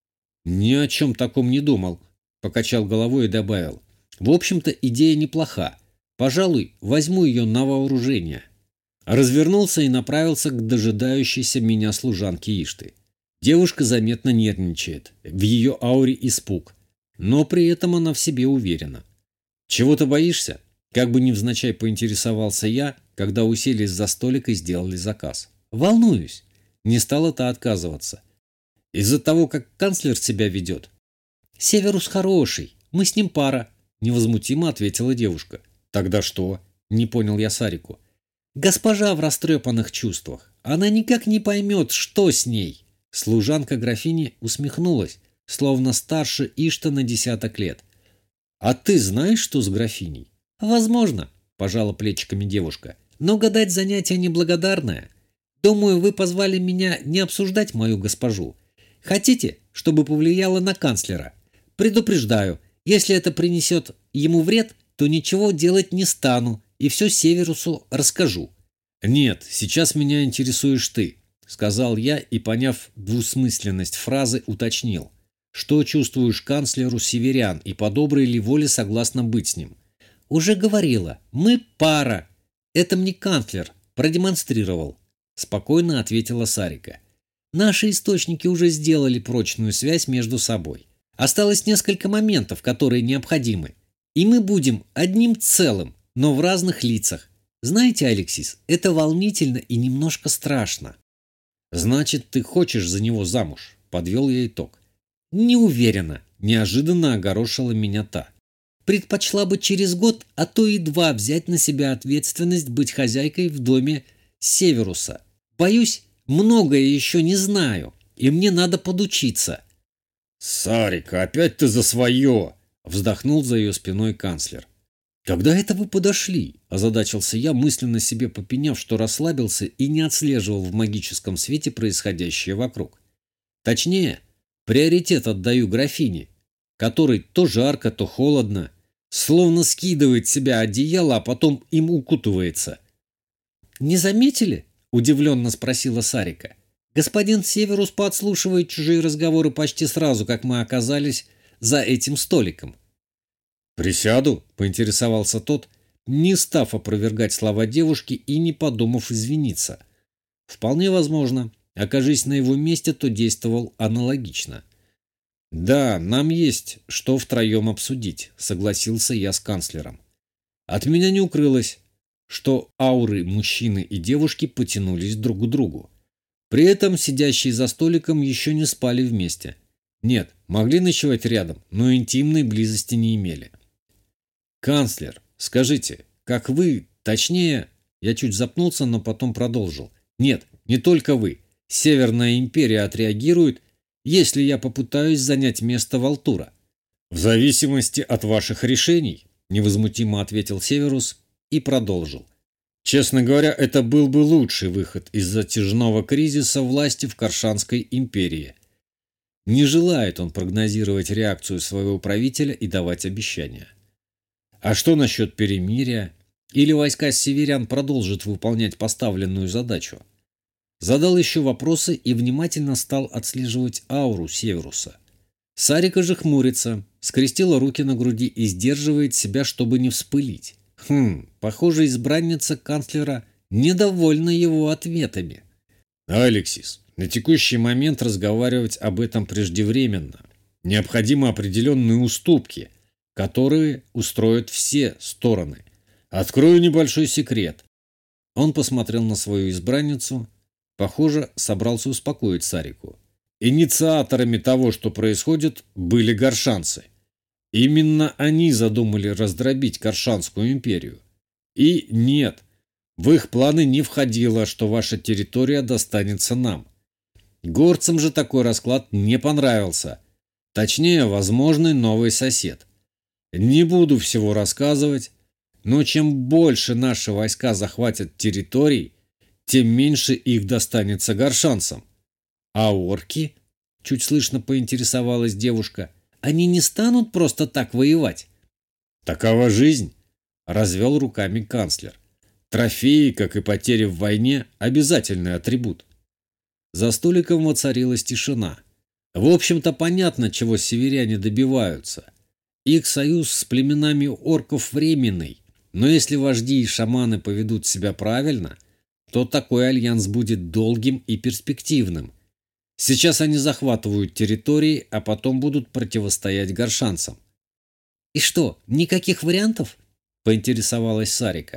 «Ни о чем таком не думал», — покачал головой и добавил. «В общем-то, идея неплоха. Пожалуй, возьму ее на вооружение». Развернулся и направился к дожидающейся меня служанке Ишты. Девушка заметно нервничает, в ее ауре испуг, но при этом она в себе уверена. «Чего ты боишься?» Как бы невзначай поинтересовался я, когда уселись за столик и сделали заказ. «Волнуюсь». Не стала та отказываться. «Из-за того, как канцлер себя ведет?» «Северус хороший, мы с ним пара», — невозмутимо ответила девушка. «Тогда что?» — не понял я Сарику. «Госпожа в растрепанных чувствах. Она никак не поймет, что с ней». Служанка графини усмехнулась, словно старше Ишта на 10 лет. «А ты знаешь, что с графиней?» «Возможно», – пожала плечиками девушка, – «но гадать занятие неблагодарное. Думаю, вы позвали меня не обсуждать мою госпожу. Хотите, чтобы повлияло на канцлера? Предупреждаю, если это принесет ему вред, то ничего делать не стану и все Северусу расскажу». «Нет, сейчас меня интересуешь ты», – сказал я и, поняв двусмысленность фразы, уточнил. «Что чувствуешь канцлеру северян и по доброй ли воле согласна быть с ним?» «Уже говорила, мы пара. Это мне канцлер продемонстрировал», — спокойно ответила Сарика. «Наши источники уже сделали прочную связь между собой. Осталось несколько моментов, которые необходимы. И мы будем одним целым, но в разных лицах. Знаете, Алексис, это волнительно и немножко страшно». «Значит, ты хочешь за него замуж?» — подвел я итог. «Не уверена», — неожиданно огорошила меня та. «Предпочла бы через год, а то и 2 взять на себя ответственность быть хозяйкой в доме Северуса. Боюсь, многое еще не знаю, и мне надо подучиться». «Сарика, опять ты за свое!» — вздохнул за ее спиной канцлер. «Когда это вы подошли?» – озадачился я, мысленно себе попеняв, что расслабился и не отслеживал в магическом свете происходящее вокруг. Точнее, приоритет отдаю графине, которой то жарко, то холодно, словно скидывает с себя одеяло, а потом им укутывается. «Не заметили?» – удивленно спросила Сарика. «Господин Северус подслушивает чужие разговоры почти сразу, как мы оказались за этим столиком. «Присяду?» – поинтересовался тот, не став опровергать слова девушки и не подумав извиниться. Вполне возможно, окажись на его месте, то действовал аналогично. «Да, нам есть что втроем обсудить», — согласился я с канцлером. От меня не укрылось, что ауры мужчины и девушки потянулись друг к другу. При этом сидящие за столиком еще не спали вместе. Нет, могли ночевать рядом, но интимной близости не имели. «Канцлер, скажите, как вы, точнее...» Я чуть запнулся, но потом продолжил. «Нет, не только вы. Северная империя отреагирует, если я попытаюсь занять место Валтура». «В зависимости от ваших решений», – невозмутимо ответил Северус и продолжил. «Честно говоря, это был бы лучший выход из затяжного кризиса власти в Каршанской империи». Не желает он прогнозировать реакцию своего правителя и давать обещания. А что насчет перемирия? Или войска северян продолжат выполнять поставленную задачу? Задал еще вопросы и внимательно стал отслеживать ауру Северуса. Сарика же хмурится, скрестила руки на груди и сдерживает себя, чтобы не вспылить. Похоже, избранница канцлера недовольна его ответами. «Алексис, на текущий момент разговаривать об этом преждевременно. Необходимы определенные уступки, которые устроят все стороны. Открою небольшой секрет». Он посмотрел на свою избранницу. Похоже, собрался успокоить Сарику. Инициаторами того, что происходит, были гаршанцы. Именно они задумали раздробить Каршанскую империю. И нет, в их планы не входило, что ваша территория достанется нам. Горцам же такой расклад не понравился. Точнее, возможный новый сосед. Не буду всего рассказывать, но чем больше наши войска захватят территорий, тем меньше их достанется гаршанцам. А орки, чуть слышно поинтересовалась девушка, они не станут просто так воевать? Такова жизнь, развел руками канцлер. Трофеи, как и потери в войне, обязательный атрибут. За столиком воцарилась тишина. В общем-то, понятно, чего северяне добиваются. Их союз с племенами орков временный, но если вожди и шаманы поведут себя правильно, то такой альянс будет долгим и перспективным. Сейчас они захватывают территории, а потом будут противостоять гаршанцам. «И что, никаких вариантов?» – поинтересовалась Сарика.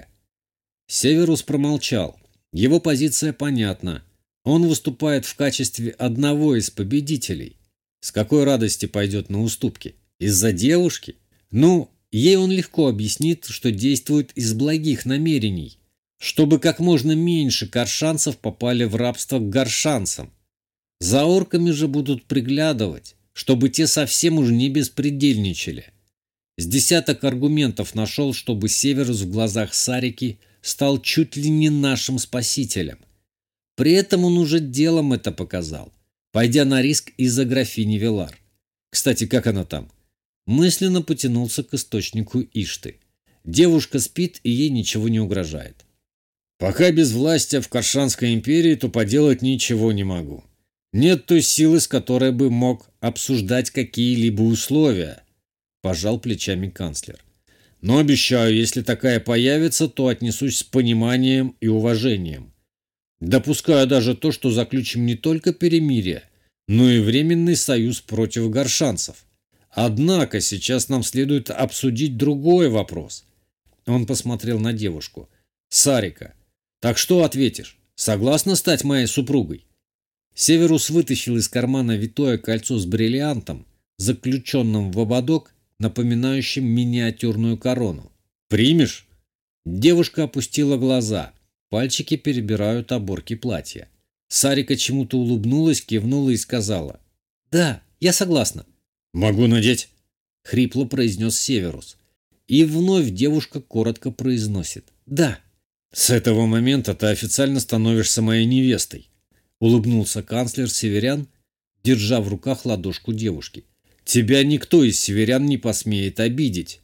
Северус промолчал. Его позиция понятна. Он выступает в качестве одного из победителей. С какой радости пойдет на уступки? Из-за девушки? Ну, ей он легко объяснит, что действует из благих намерений, чтобы как можно меньше каршанцев попали в рабство к гаршанцам. За орками же будут приглядывать, чтобы те совсем уж не беспредельничали. С десяток аргументов нашел, чтобы Северус в глазах Сарики стал чуть ли не нашим спасителем. При этом он уже делом это показал, пойдя на риск из-за графини Велар. Кстати, как она там? Мысленно потянулся к источнику Ишты. Девушка спит, и ей ничего не угрожает. «Пока без власти в Каршанской империи, то поделать ничего не могу. Нет той силы, с которой бы мог обсуждать какие-либо условия», – пожал плечами канцлер. «Но обещаю, если такая появится, то отнесусь с пониманием и уважением. Допускаю даже то, что заключим не только перемирие, но и временный союз против гаршанцев. Однако сейчас нам следует обсудить другой вопрос». Он посмотрел на девушку. «Сарика, так что ответишь? Согласна стать моей супругой?» Северус вытащил из кармана витое кольцо с бриллиантом, заключенным в ободок, напоминающим миниатюрную корону. «Примешь?» Девушка опустила глаза. Пальчики перебирают оборки платья. Сарика чему-то улыбнулась, кивнула и сказала: «Да, я согласна». «Могу надеть?» — хрипло произнес Северус. И вновь девушка коротко произносит: «Да». «С этого момента ты официально становишься моей невестой», — улыбнулся канцлер северян, держа в руках ладошку девушки. «Тебя никто из северян не посмеет обидеть».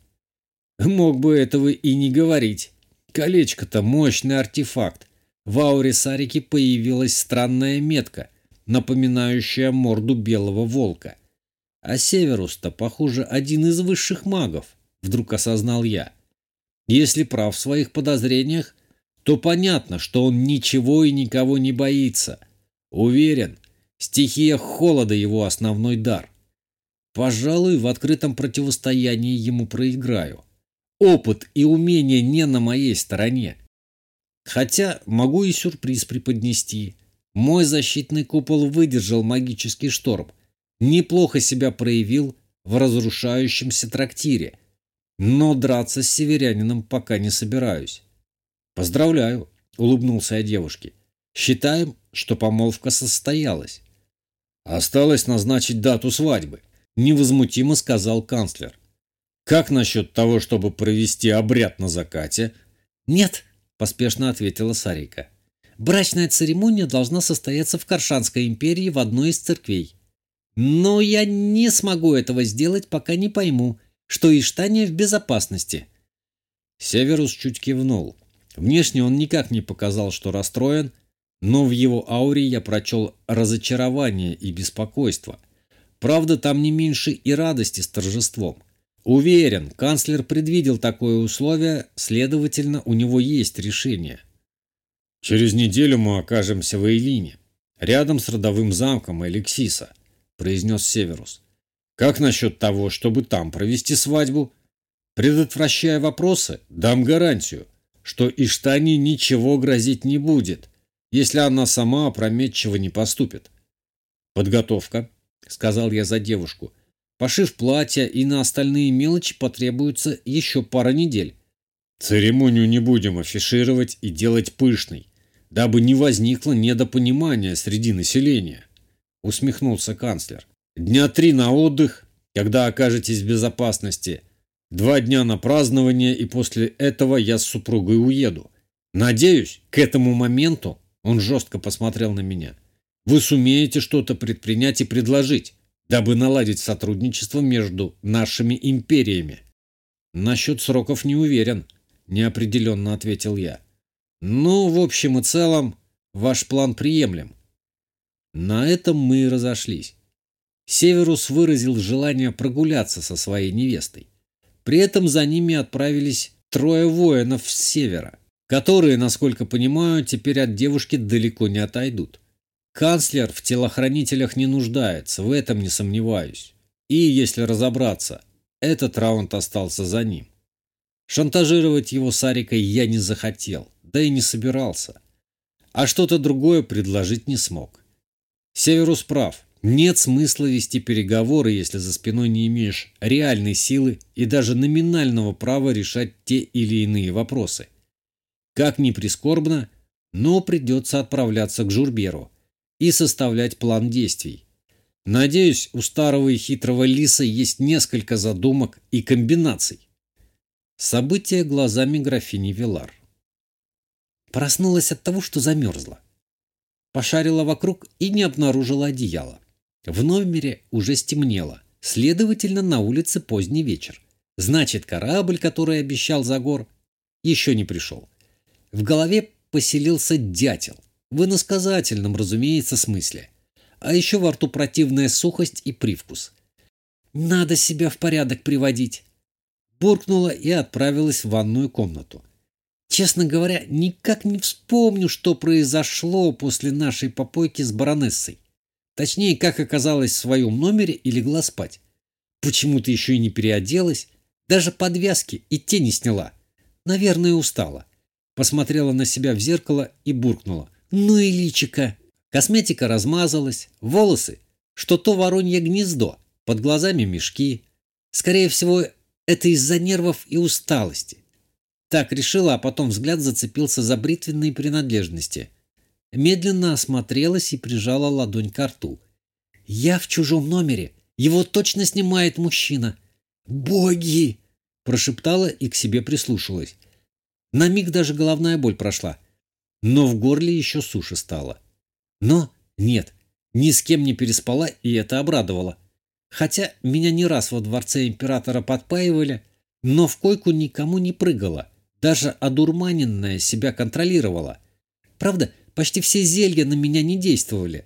Мог бы этого и не говорить. Колечко-то мощный артефакт. В ауре Сарики появилась странная метка, напоминающая морду белого волка. А Северус-то, похоже, один из высших магов, вдруг осознал я. Если прав в своих подозрениях, то понятно, что он ничего и никого не боится. Уверен, стихия холода его основной дар. Пожалуй, в открытом противостоянии ему проиграю. Опыт и умение не на моей стороне. Хотя могу и сюрприз преподнести. Мой защитный купол выдержал магический шторм. Неплохо себя проявил в разрушающемся трактире. Но драться с северянином пока не собираюсь. «Поздравляю», — улыбнулся я девушке. «Считаем, что помолвка состоялась». «Осталось назначить дату свадьбы», — невозмутимо сказал канцлер. «Как насчет того, чтобы провести обряд на закате?» «Нет», — поспешно ответила Сарика. «Брачная церемония должна состояться в Каршанской империи в одной из церквей. Но я не смогу этого сделать, пока не пойму, что Иштания в безопасности». Северус чуть кивнул. Внешне он никак не показал, что расстроен, но в его ауре я прочел разочарование и беспокойство. Правда, там не меньше и радости с торжеством. Уверен, канцлер предвидел такое условие, следовательно, у него есть решение. «Через неделю мы окажемся в Эйлине, рядом с родовым замком Эликсиса», — произнес Северус. «Как насчет того, чтобы там провести свадьбу? Предотвращая вопросы, дам гарантию, что Иштании ничего грозить не будет, если она сама опрометчиво не поступит». «Подготовка», — сказал я за девушку. «Пошив платья и на остальные мелочи потребуется еще пара недель». «Церемонию не будем афишировать и делать пышной, дабы не возникло недопонимания среди населения», — усмехнулся канцлер. «Дня 3 на отдых, когда окажетесь в безопасности, 2 дня на празднование, и после этого я с супругой уеду. Надеюсь, к этому моменту, — он жестко посмотрел на меня, — вы сумеете что-то предпринять и предложить, дабы наладить сотрудничество между нашими империями». «Насчет сроков не уверен», — неопределенно ответил я. «Ну, в общем и целом, ваш план приемлем». На этом мы и разошлись. Северус выразил желание прогуляться со своей невестой. При этом за ними отправились 3 воинов с севера, которые, насколько понимаю, теперь от девушки далеко не отойдут. Канцлер в телохранителях не нуждается, в этом не сомневаюсь. И, если разобраться, этот раунд остался за ним. Шантажировать его Сарикой я не захотел, да и не собирался. А что-то другое предложить не смог. Северус прав. Нет смысла вести переговоры, если за спиной не имеешь реальной силы и даже номинального права решать те или иные вопросы. Как ни прискорбно, но придется отправляться к Журберу и составлять план действий. Надеюсь, у старого и хитрого лиса есть несколько задумок и комбинаций. События глазами графини Вилар. Проснулась от того, что замерзла. Пошарила вокруг и не обнаружила одеяла. В номере уже стемнело, следовательно, на улице поздний вечер. Значит, корабль, который обещал Загор, еще не пришел. В голове поселился дятел, в иносказательном, разумеется, смысле. А еще во рту противная сухость и привкус. «Надо себя в порядок приводить», — буркнула и отправилась в ванную комнату. Честно говоря, никак не вспомню, что произошло после нашей попойки с баронессой. Точнее, как оказалась в своем номере и легла спать. Почему-то еще и не переоделась, даже подвязки и те не сняла. Наверное, устала. Посмотрела на себя в зеркало и буркнула: «Ну и личико!» Косметика размазалась, волосы, что то воронье гнездо, под глазами мешки. Скорее всего, это из-за нервов и усталости. Так решила, а потом взгляд зацепился за бритвенные принадлежности. Медленно осмотрелась и прижала ладонь к рту. «Я в чужом номере. Его точно снимает мужчина». «Боги!» – прошептала и к себе прислушалась. На миг даже головная боль прошла, но в горле еще суше стало. Но нет, ни с кем не переспала, и это обрадовало. Хотя меня не раз во дворце императора подпаивали, но в койку никому не прыгала, даже одурманенная себя контролировала. Правда, почти все зелья на меня не действовали.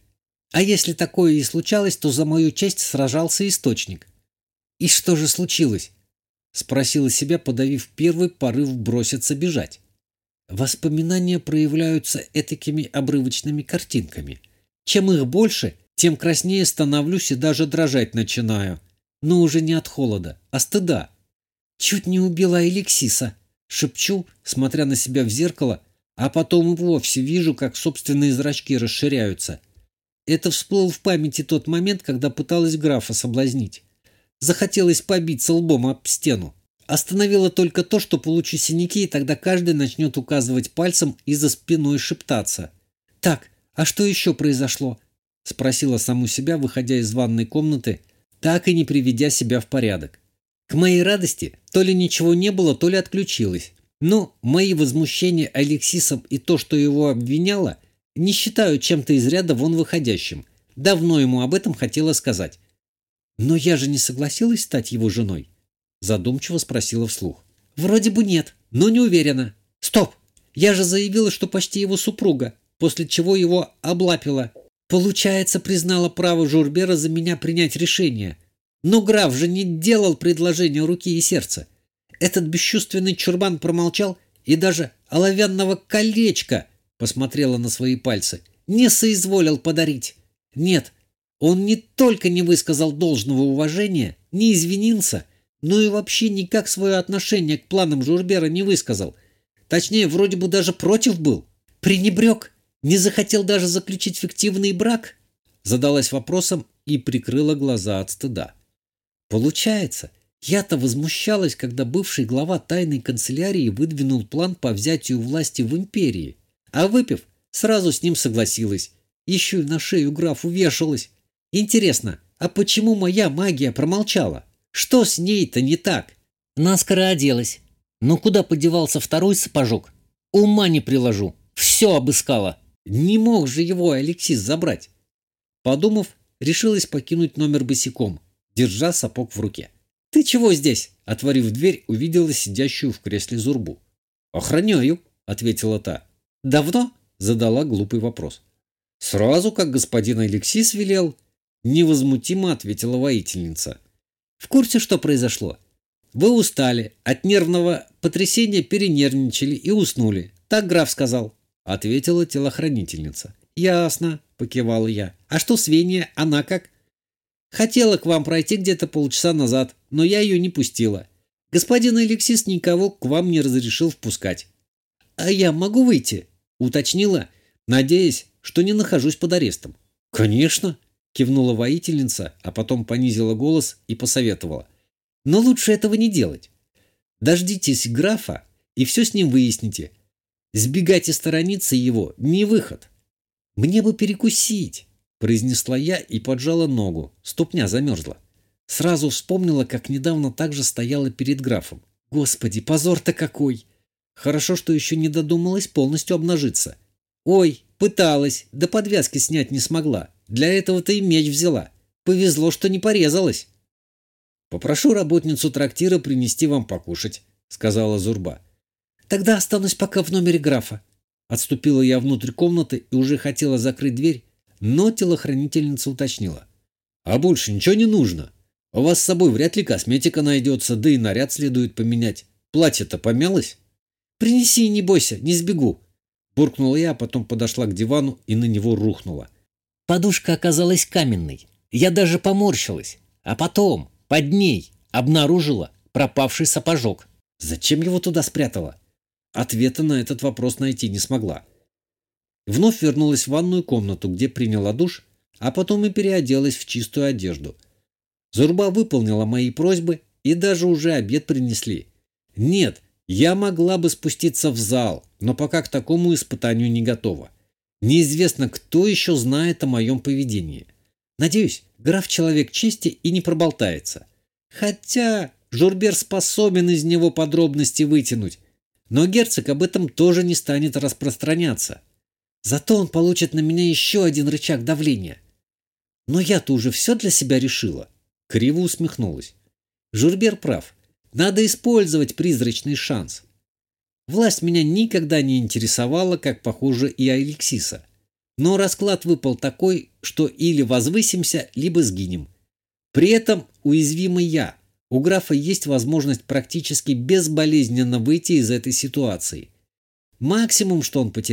А если такое и случалось, то за мою честь сражался источник. И что же случилось? Спросила себя, подавив первый порыв броситься бежать. Воспоминания проявляются этакими обрывочными картинками. Чем их больше, тем краснее становлюсь и даже дрожать начинаю. Но уже не от холода, а стыда. Чуть не убила Алексиса. Шепчу, смотря на себя в зеркало, а потом и вовсе вижу, как собственные зрачки расширяются. Это всплыл в памяти тот момент, когда пыталась графа соблазнить. Захотелось побиться лбом об стену. Остановило только то, что получу синяки, и тогда каждый начнет указывать пальцем и за спиной шептаться. «Так, а что еще произошло?» – спросила саму себя, выходя из ванной комнаты, так и не приведя себя в порядок. К моей радости, то ли ничего не было, то ли отключилось. Но мои возмущения Алексисом и то, что его обвиняло, не считаю чем-то из ряда вон выходящим. Давно ему об этом хотела сказать. «Но я же не согласилась стать его женой?» Задумчиво спросила вслух. «Вроде бы нет, но не уверена. Стоп! Я же заявила, что почти его супруга, после чего его облапила. Получается, признала право Журбера за меня принять решение. Но граф же не делал предложения руки и сердца. Этот бесчувственный чурбан промолчал и даже оловянного колечка, посмотрела на свои пальцы, не соизволил подарить. Нет, он не только не высказал должного уважения, не извинился, но и вообще никак свое отношение к планам Журбера не высказал. Точнее, вроде бы даже против был. Пренебрег, не захотел даже заключить фиктивный брак? Задалась вопросом и прикрыла глаза от стыда. Получается, я-то возмущалась, когда бывший глава тайной канцелярии выдвинул план по взятию власти в империи, а выпив, сразу с ним согласилась. Еще и на шею графу вешалась. Интересно, а почему моя магия промолчала? Что с ней-то не так? Наскоро оделась. Но куда подевался второй сапожок? Ума не приложу. Все обыскала. Не мог же его Алексис забрать. Подумав, решилась покинуть номер босиком, держа сапог в руке. «Ты чего здесь?» Отворив дверь, увидела сидящую в кресле Зурбу. «Охраняю», — ответила та. «Давно?» — задала глупый вопрос. «Сразу, как господин Алексис велел», — невозмутимо ответила воительница. «В курсе, что произошло? Вы устали, от нервного потрясения перенервничали и уснули. Так граф сказал», — ответила телохранительница. «Ясно», — покивала я. «А что с Веня? Она как?» «Хотела к вам пройти где-то полчаса назад, но я ее не пустила. Господин Алексис никого к вам не разрешил впускать». «А я могу выйти?» — уточнила, надеясь, что не нахожусь под арестом. «Конечно», — кивнула воительница, а потом понизила голос и посоветовала. «Но лучше этого не делать. Дождитесь графа и все с ним выясните. Сбегать и сторониться его — не выход». «Мне бы перекусить», — произнесла я и поджала ногу. Ступня замерзла. Сразу вспомнила, как недавно так же стояла перед графом. Господи, позор-то какой! Хорошо, что еще не додумалась полностью обнажиться. «Ой, пыталась, да подвязки снять не смогла. Для этого-то и меч взяла. Повезло, что не порезалась». «Попрошу работницу трактира принести вам покушать», — сказала Зурба. «Тогда останусь пока в номере графа». Отступила я внутрь комнаты и уже хотела закрыть дверь, но телохранительница уточнила. «А больше ничего не нужно. У вас с собой вряд ли косметика найдется, да и наряд следует поменять. Платье-то помялось?» «Принеси, не бойся, не сбегу», — буркнула я, а потом подошла к дивану и на него рухнула. Подушка оказалась каменной. Я даже поморщилась. А потом, под ней, обнаружила пропавший сапожок. Зачем его туда спрятала? Ответа на этот вопрос найти не смогла. Вновь вернулась в ванную комнату, где приняла душ, а потом и переоделась в чистую одежду. Зурба выполнила мои просьбы, и даже уже обед принесли. Нет, я могла бы спуститься в зал, но пока к такому испытанию не готова. Неизвестно, кто еще знает о моем поведении. Надеюсь, граф человек чести и не проболтается. Хотя Журбер способен из него подробности вытянуть, но герцог об этом тоже не станет распространяться. Зато он получит на меня еще один рычаг давления. Но я-то уже все для себя решила. Криво усмехнулась. Журбер прав. Надо использовать призрачный шанс. Власть меня никогда не интересовала, как, похоже, и Алексиса. Но расклад выпал такой, что или возвысимся, либо сгинем. При этом уязвимый я. У графа есть возможность практически безболезненно выйти из этой ситуации. Максимум, что он потеряет,